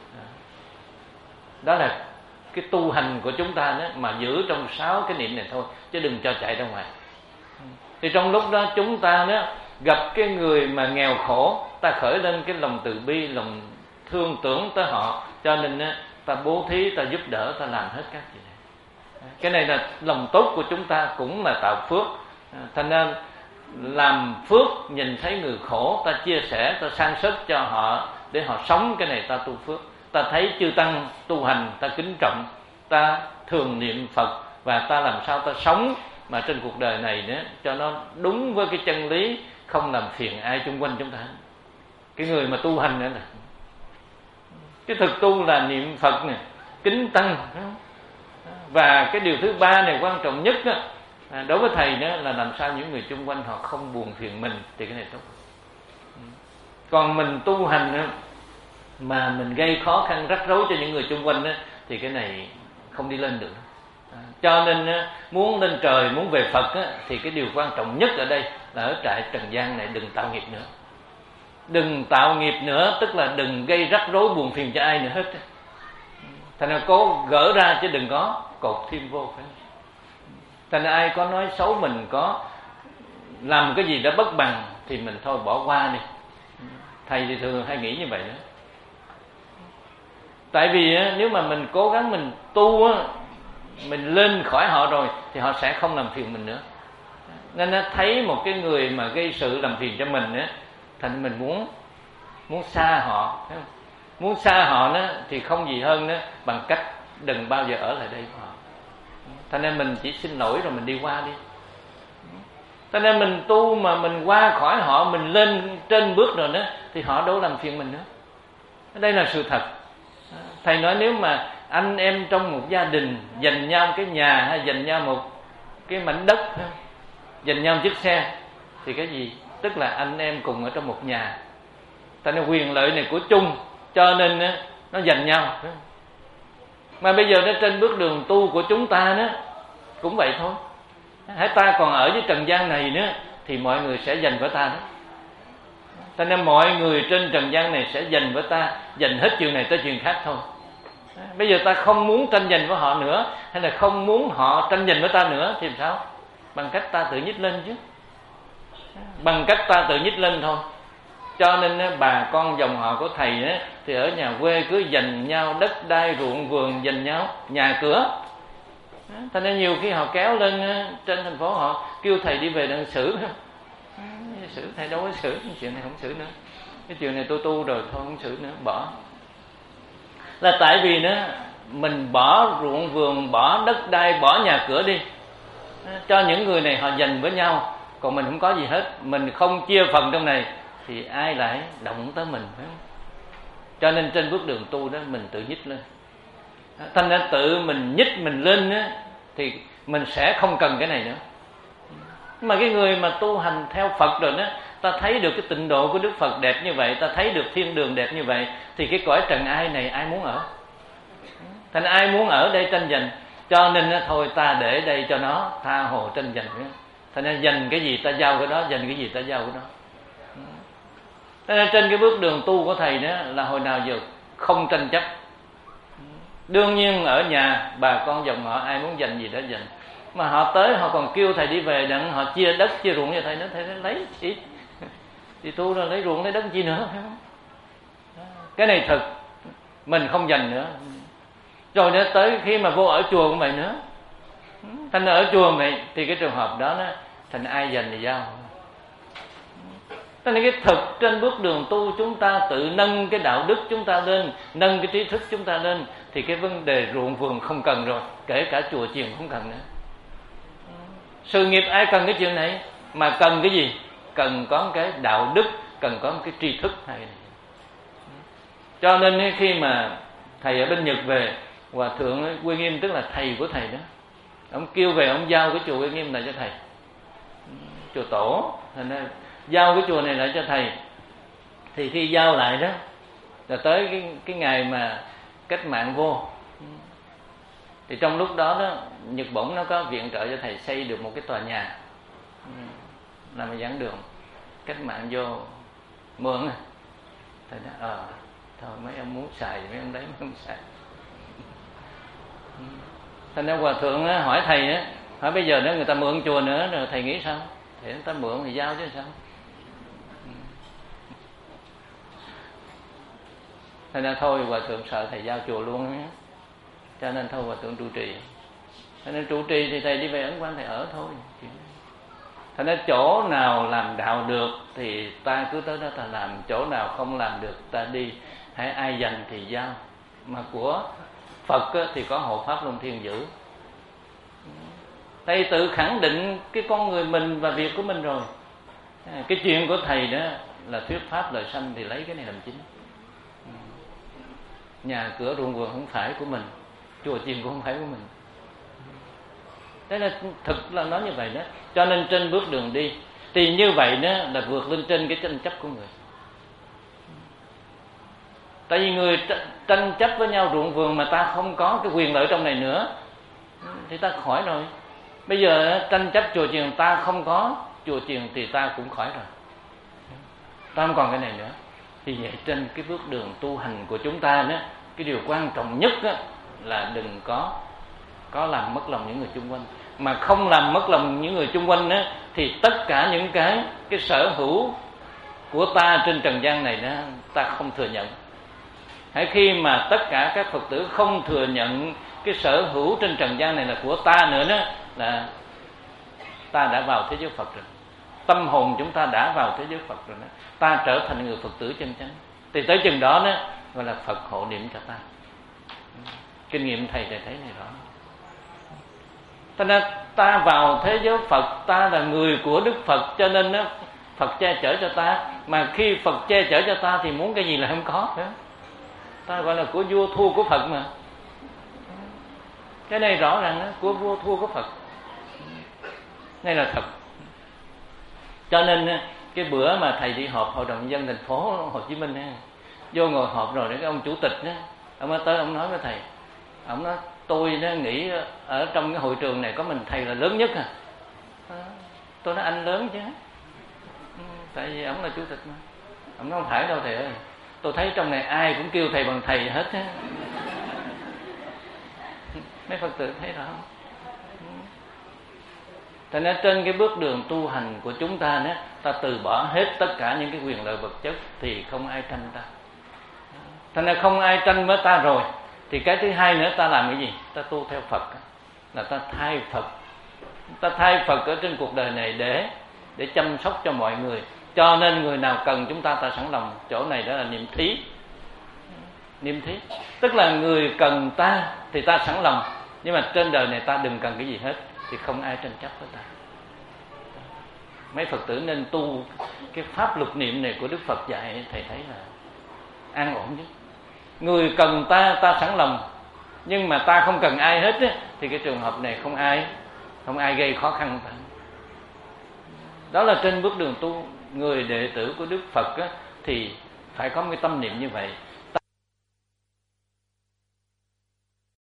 Đó là cái tu hành của chúng ta đó, mà giữ trong sáu cái niệm này thôi, chứ đừng cho chạy ra ngoài. Thì trong lúc đó chúng ta đó gặp cái người mà nghèo khổ, ta khởi lên cái lòng từ bi, lòng thương tưởng tới họ, cho nên đó, ta bố thí, ta giúp đỡ, ta làm hết các chuyện này. Cái này là lòng tốt của chúng ta, cũng là tạo phước. Thành ra làm phước, nhìn thấy người khổ, ta chia sẻ, ta san sớt cho họ để họ sống, cái này ta tu phước. Ta thấy chư tăng tu hành, ta kính trọng, ta thường niệm Phật, và ta làm sao ta sống mà trên cuộc đời này nữa cho nó đúng với cái chân lý, không làm phiền ai xung quanh chúng ta. Cái người mà tu hành nữa là cái thực tu là niệm Phật này, kính tăng. Và cái điều thứ ba này quan trọng nhất đó, đối với thầy đó, là làm sao những người xung quanh họ không buồn phiền mình, thì cái này tốt. Còn mình tu hành đó, mà mình gây khó khăn rắc rối cho những người xung quanh đó, thì cái này không đi lên được. Cho nên muốn lên trời, muốn về Phật đó, thì cái điều quan trọng nhất ở đây là ở trại trần gian này đừng tạo nghiệp nữa. Đừng tạo nghiệp nữa, tức là đừng gây rắc rối buồn phiền cho ai nữa hết. Thành ra cố gỡ ra chứ đừng có cột thêm vô. Thành ra ai có nói xấu mình, có làm cái gì đó bất bằng, thì mình thôi bỏ qua đi. Thầy thì thường hay nghĩ như vậy đó. Tại vì nếu mà mình cố gắng mình tu, mình lên khỏi họ rồi, thì họ sẽ không làm phiền mình nữa. Nên thấy một cái người mà gây sự làm phiền cho mình, thành mình muốn muốn xa họ. Muốn xa họ đó, thì không gì hơn đó, bằng cách đừng bao giờ ở lại đây của họ. Thành nên mình chỉ xin lỗi rồi mình đi qua đi. Thành nên mình tu mà mình qua khỏi họ, mình lên trên bước rồi đó, thì họ đâu làm phiền mình nữa. Đây là sự thật. Thầy nói nếu mà anh em trong một gia đình dành nhau cái nhà, hay dành nhau một cái mảnh đất, dành nhau một chiếc xe, thì cái gì? Tức là anh em cùng ở trong một nhà. Thành nên quyền lợi này của chung, cho nên nó dành nhau. Mà bây giờ nó trên bước đường tu của chúng ta đó cũng vậy thôi. Hãy ta còn ở với trần gian này nữa, thì mọi người sẽ dành với ta đó. Cho nên mọi người trên trần gian này sẽ dành với ta, dành hết chuyện này tới chuyện khác thôi. Bây giờ ta không muốn tranh giành với họ nữa, hay là không muốn họ tranh giành với ta nữa, thì làm sao? Bằng cách ta tự nhích lên chứ. Bằng cách ta tự nhích lên thôi. Cho nên bà con dòng họ của thầy ấy, thì ở nhà quê cứ dành nhau đất đai, ruộng vườn, dành nhau nhà cửa. Thành nên nhiều khi họ kéo lên trên thành phố, họ kêu thầy đi về đặng xử. Xử thầy đâu có xử, chuyện này không xử nữa. Cái chuyện này tôi tu rồi thôi không xử nữa, bỏ. Là tại vì đó mình bỏ ruộng vườn, bỏ đất đai, bỏ nhà cửa đi, cho những người này họ dành với nhau, còn mình không có gì hết, mình không chia phần trong này, thì ai lại động tới mình, phải không? Cho nên trên bước đường tu đó mình tự nhích lên. Thành ra tự mình nhích mình lên đó, thì mình sẽ không cần cái này nữa. Mà cái người mà tu hành theo Phật rồi đó, ta thấy được cái tịnh độ của Đức Phật đẹp như vậy, ta thấy được thiên đường đẹp như vậy, thì cái cõi trần ai này ai muốn ở? Thành ai muốn ở đây tranh giành. Cho nên thôi ta để đây cho nó tha hồ tranh giành. Thành ra giành cái gì ta giao cái đó, giành cái gì ta giao cái đó. Thế nên trên cái bước đường tu của thầy đó là hồi nào giờ không tranh chấp. Đương nhiên ở nhà bà con dòng họ ai muốn giành gì đó giành, mà họ tới họ còn kêu thầy đi về đặng họ chia đất chia ruộng cho thầy, nói thầy lấy chi thì tu ra lấy ruộng lấy đất chi nữa, phải không? Cái này thật mình không giành nữa. Rồi nữa tới khi mà vô ở chùa cũng vậy nữa. Thành ở chùa vậy thì cái trường hợp đó, đó thành ai giành thì giao. Thế nên cái thực trên bước đường tu chúng ta tự nâng cái đạo đức chúng ta lên, nâng cái trí thức chúng ta lên, thì cái vấn đề ruộng vườn không cần rồi, kể cả chùa chiền không cần nữa. Sự nghiệp ai cần cái chuyện này, mà cần cái gì? Cần có cái đạo đức, cần có cái tri thức hay này. Cho nên khi mà thầy ở bên Nhật về, Hòa thượng Uy Nghiêm tức là thầy của thầy đó, ông kêu về ông giao cái chùa Uy Nghiêm này cho thầy, chùa tổ, thành ra giao cái chùa này lại cho thầy. Thì khi giao lại đó là tới cái, cái ngày mà cách mạng vô, thì trong lúc đó đó Nhật Bổn nó có viện trợ cho thầy xây được một cái tòa nhà làm giảng đường. Cách mạng vô mượn à, thầy nói ờ à, thôi mấy ông muốn xài mấy ông đấy, mấy ông xài. Thành ra Hòa thượng hỏi thầy á, hỏi bây giờ nếu người ta mượn chùa nữa rồi thầy nghĩ sao? Thì người ta mượn thì giao chứ sao? Thành ra thôi Hòa thượng sợ thầy giao chùa luôn á, cho nên thôi Hòa thượng trụ trì. Cho nên trụ trì thì thầy đi về Ấn Quang thầy ở thôi. Thành ra chỗ nào làm đạo được thì ta cứ tới đó ta làm, chỗ nào không làm được ta đi, hãy ai dành thì giao. Mà của Phật thì có hộ pháp luân thiên giữ. Thầy tự khẳng định cái con người mình và việc của mình rồi. Cái chuyện của thầy đó là thuyết pháp đời sanh thì lấy cái này làm chính. Nhà cửa ruộng vườn không phải của mình, chùa chiền cũng không phải của mình. Thế là thực là nói như vậy đó. Cho nên trên bước đường đi thì như vậy đó là vượt lên trên cái tranh chấp của người. Tại vì người tranh chấp với nhau ruộng vườn mà ta không có cái quyền lợi trong này nữa thì ta khỏi rồi. Bây giờ tranh chấp chùa chiền ta không có chùa chiền thì ta cũng khỏi rồi, ta không còn cái này nữa. Thì vậy trên cái bước đường tu hành của chúng ta đó, cái điều quan trọng nhất đó là đừng có có làm mất lòng những người chung quanh. Mà không làm mất lòng những người chung quanh đó, thì tất cả những cái cái sở hữu của ta trên trần gian này đó ta không thừa nhận. Hãy khi mà tất cả các Phật tử không thừa nhận cái sở hữu trên trần gian này là của ta nữa đó, là ta đã vào thế giới Phật rồi. Tâm hồn chúng ta đã vào thế giới Phật rồi đó. Ta trở thành người Phật tử chân chánh. Thì tới chừng đó đó gọi là Phật hộ niệm cho ta. Kinh nghiệm thầy thầy thấy này rõ. Cho nên ta vào thế giới Phật, ta là người của Đức Phật, cho nên đó, Phật che chở cho ta. Mà khi Phật che chở cho ta thì muốn cái gì là không có nữa. Ta gọi là của vua thua của Phật mà. Cái này rõ ràng đó, của vua thua của Phật. Đây là thật. Cho nên cái bữa mà thầy đi họp Hội đồng Nhân dân thành phố Hồ Chí Minh á, vô ngồi họp rồi cái ông chủ tịch á, ông tới ông nói với thầy, ông nói tôi nó nghĩ ở trong cái hội trường này có mình thầy là lớn nhất à. Tôi nói anh lớn chứ, tại vì ông là chủ tịch mà. Ông nói không phải đâu thầy ơi, tôi thấy trong này ai cũng kêu thầy bằng thầy hết á. Mấy Phật tử thấy rõ không? Thành ra trên cái bước đường tu hành của chúng ta đó, ta từ bỏ hết tất cả những cái quyền lợi vật chất thì không ai tranh ta. Thành ra không ai tranh với ta rồi, thì cái thứ hai nữa ta làm cái gì? Ta tu theo Phật, là ta thay Phật. Ta thay Phật ở trên cuộc đời này để để chăm sóc cho mọi người. Cho nên người nào cần chúng ta, ta sẵn lòng. Chỗ này đó là niệm thí. Niệm thí tức là người cần ta thì ta sẵn lòng, nhưng mà trên đời này ta đừng cần cái gì hết, thì không ai tranh chấp với ta. Mấy Phật tử nên tu cái pháp lục niệm này của Đức Phật dạy, thầy thấy là an ổn chứ. Người cần ta, ta sẵn lòng, nhưng mà ta không cần ai hết á, thì cái trường hợp này không ai không ai gây khó khăn ta. Đó là trên bước đường tu. Người đệ tử của Đức Phật á, thì phải có một cái tâm niệm như vậy.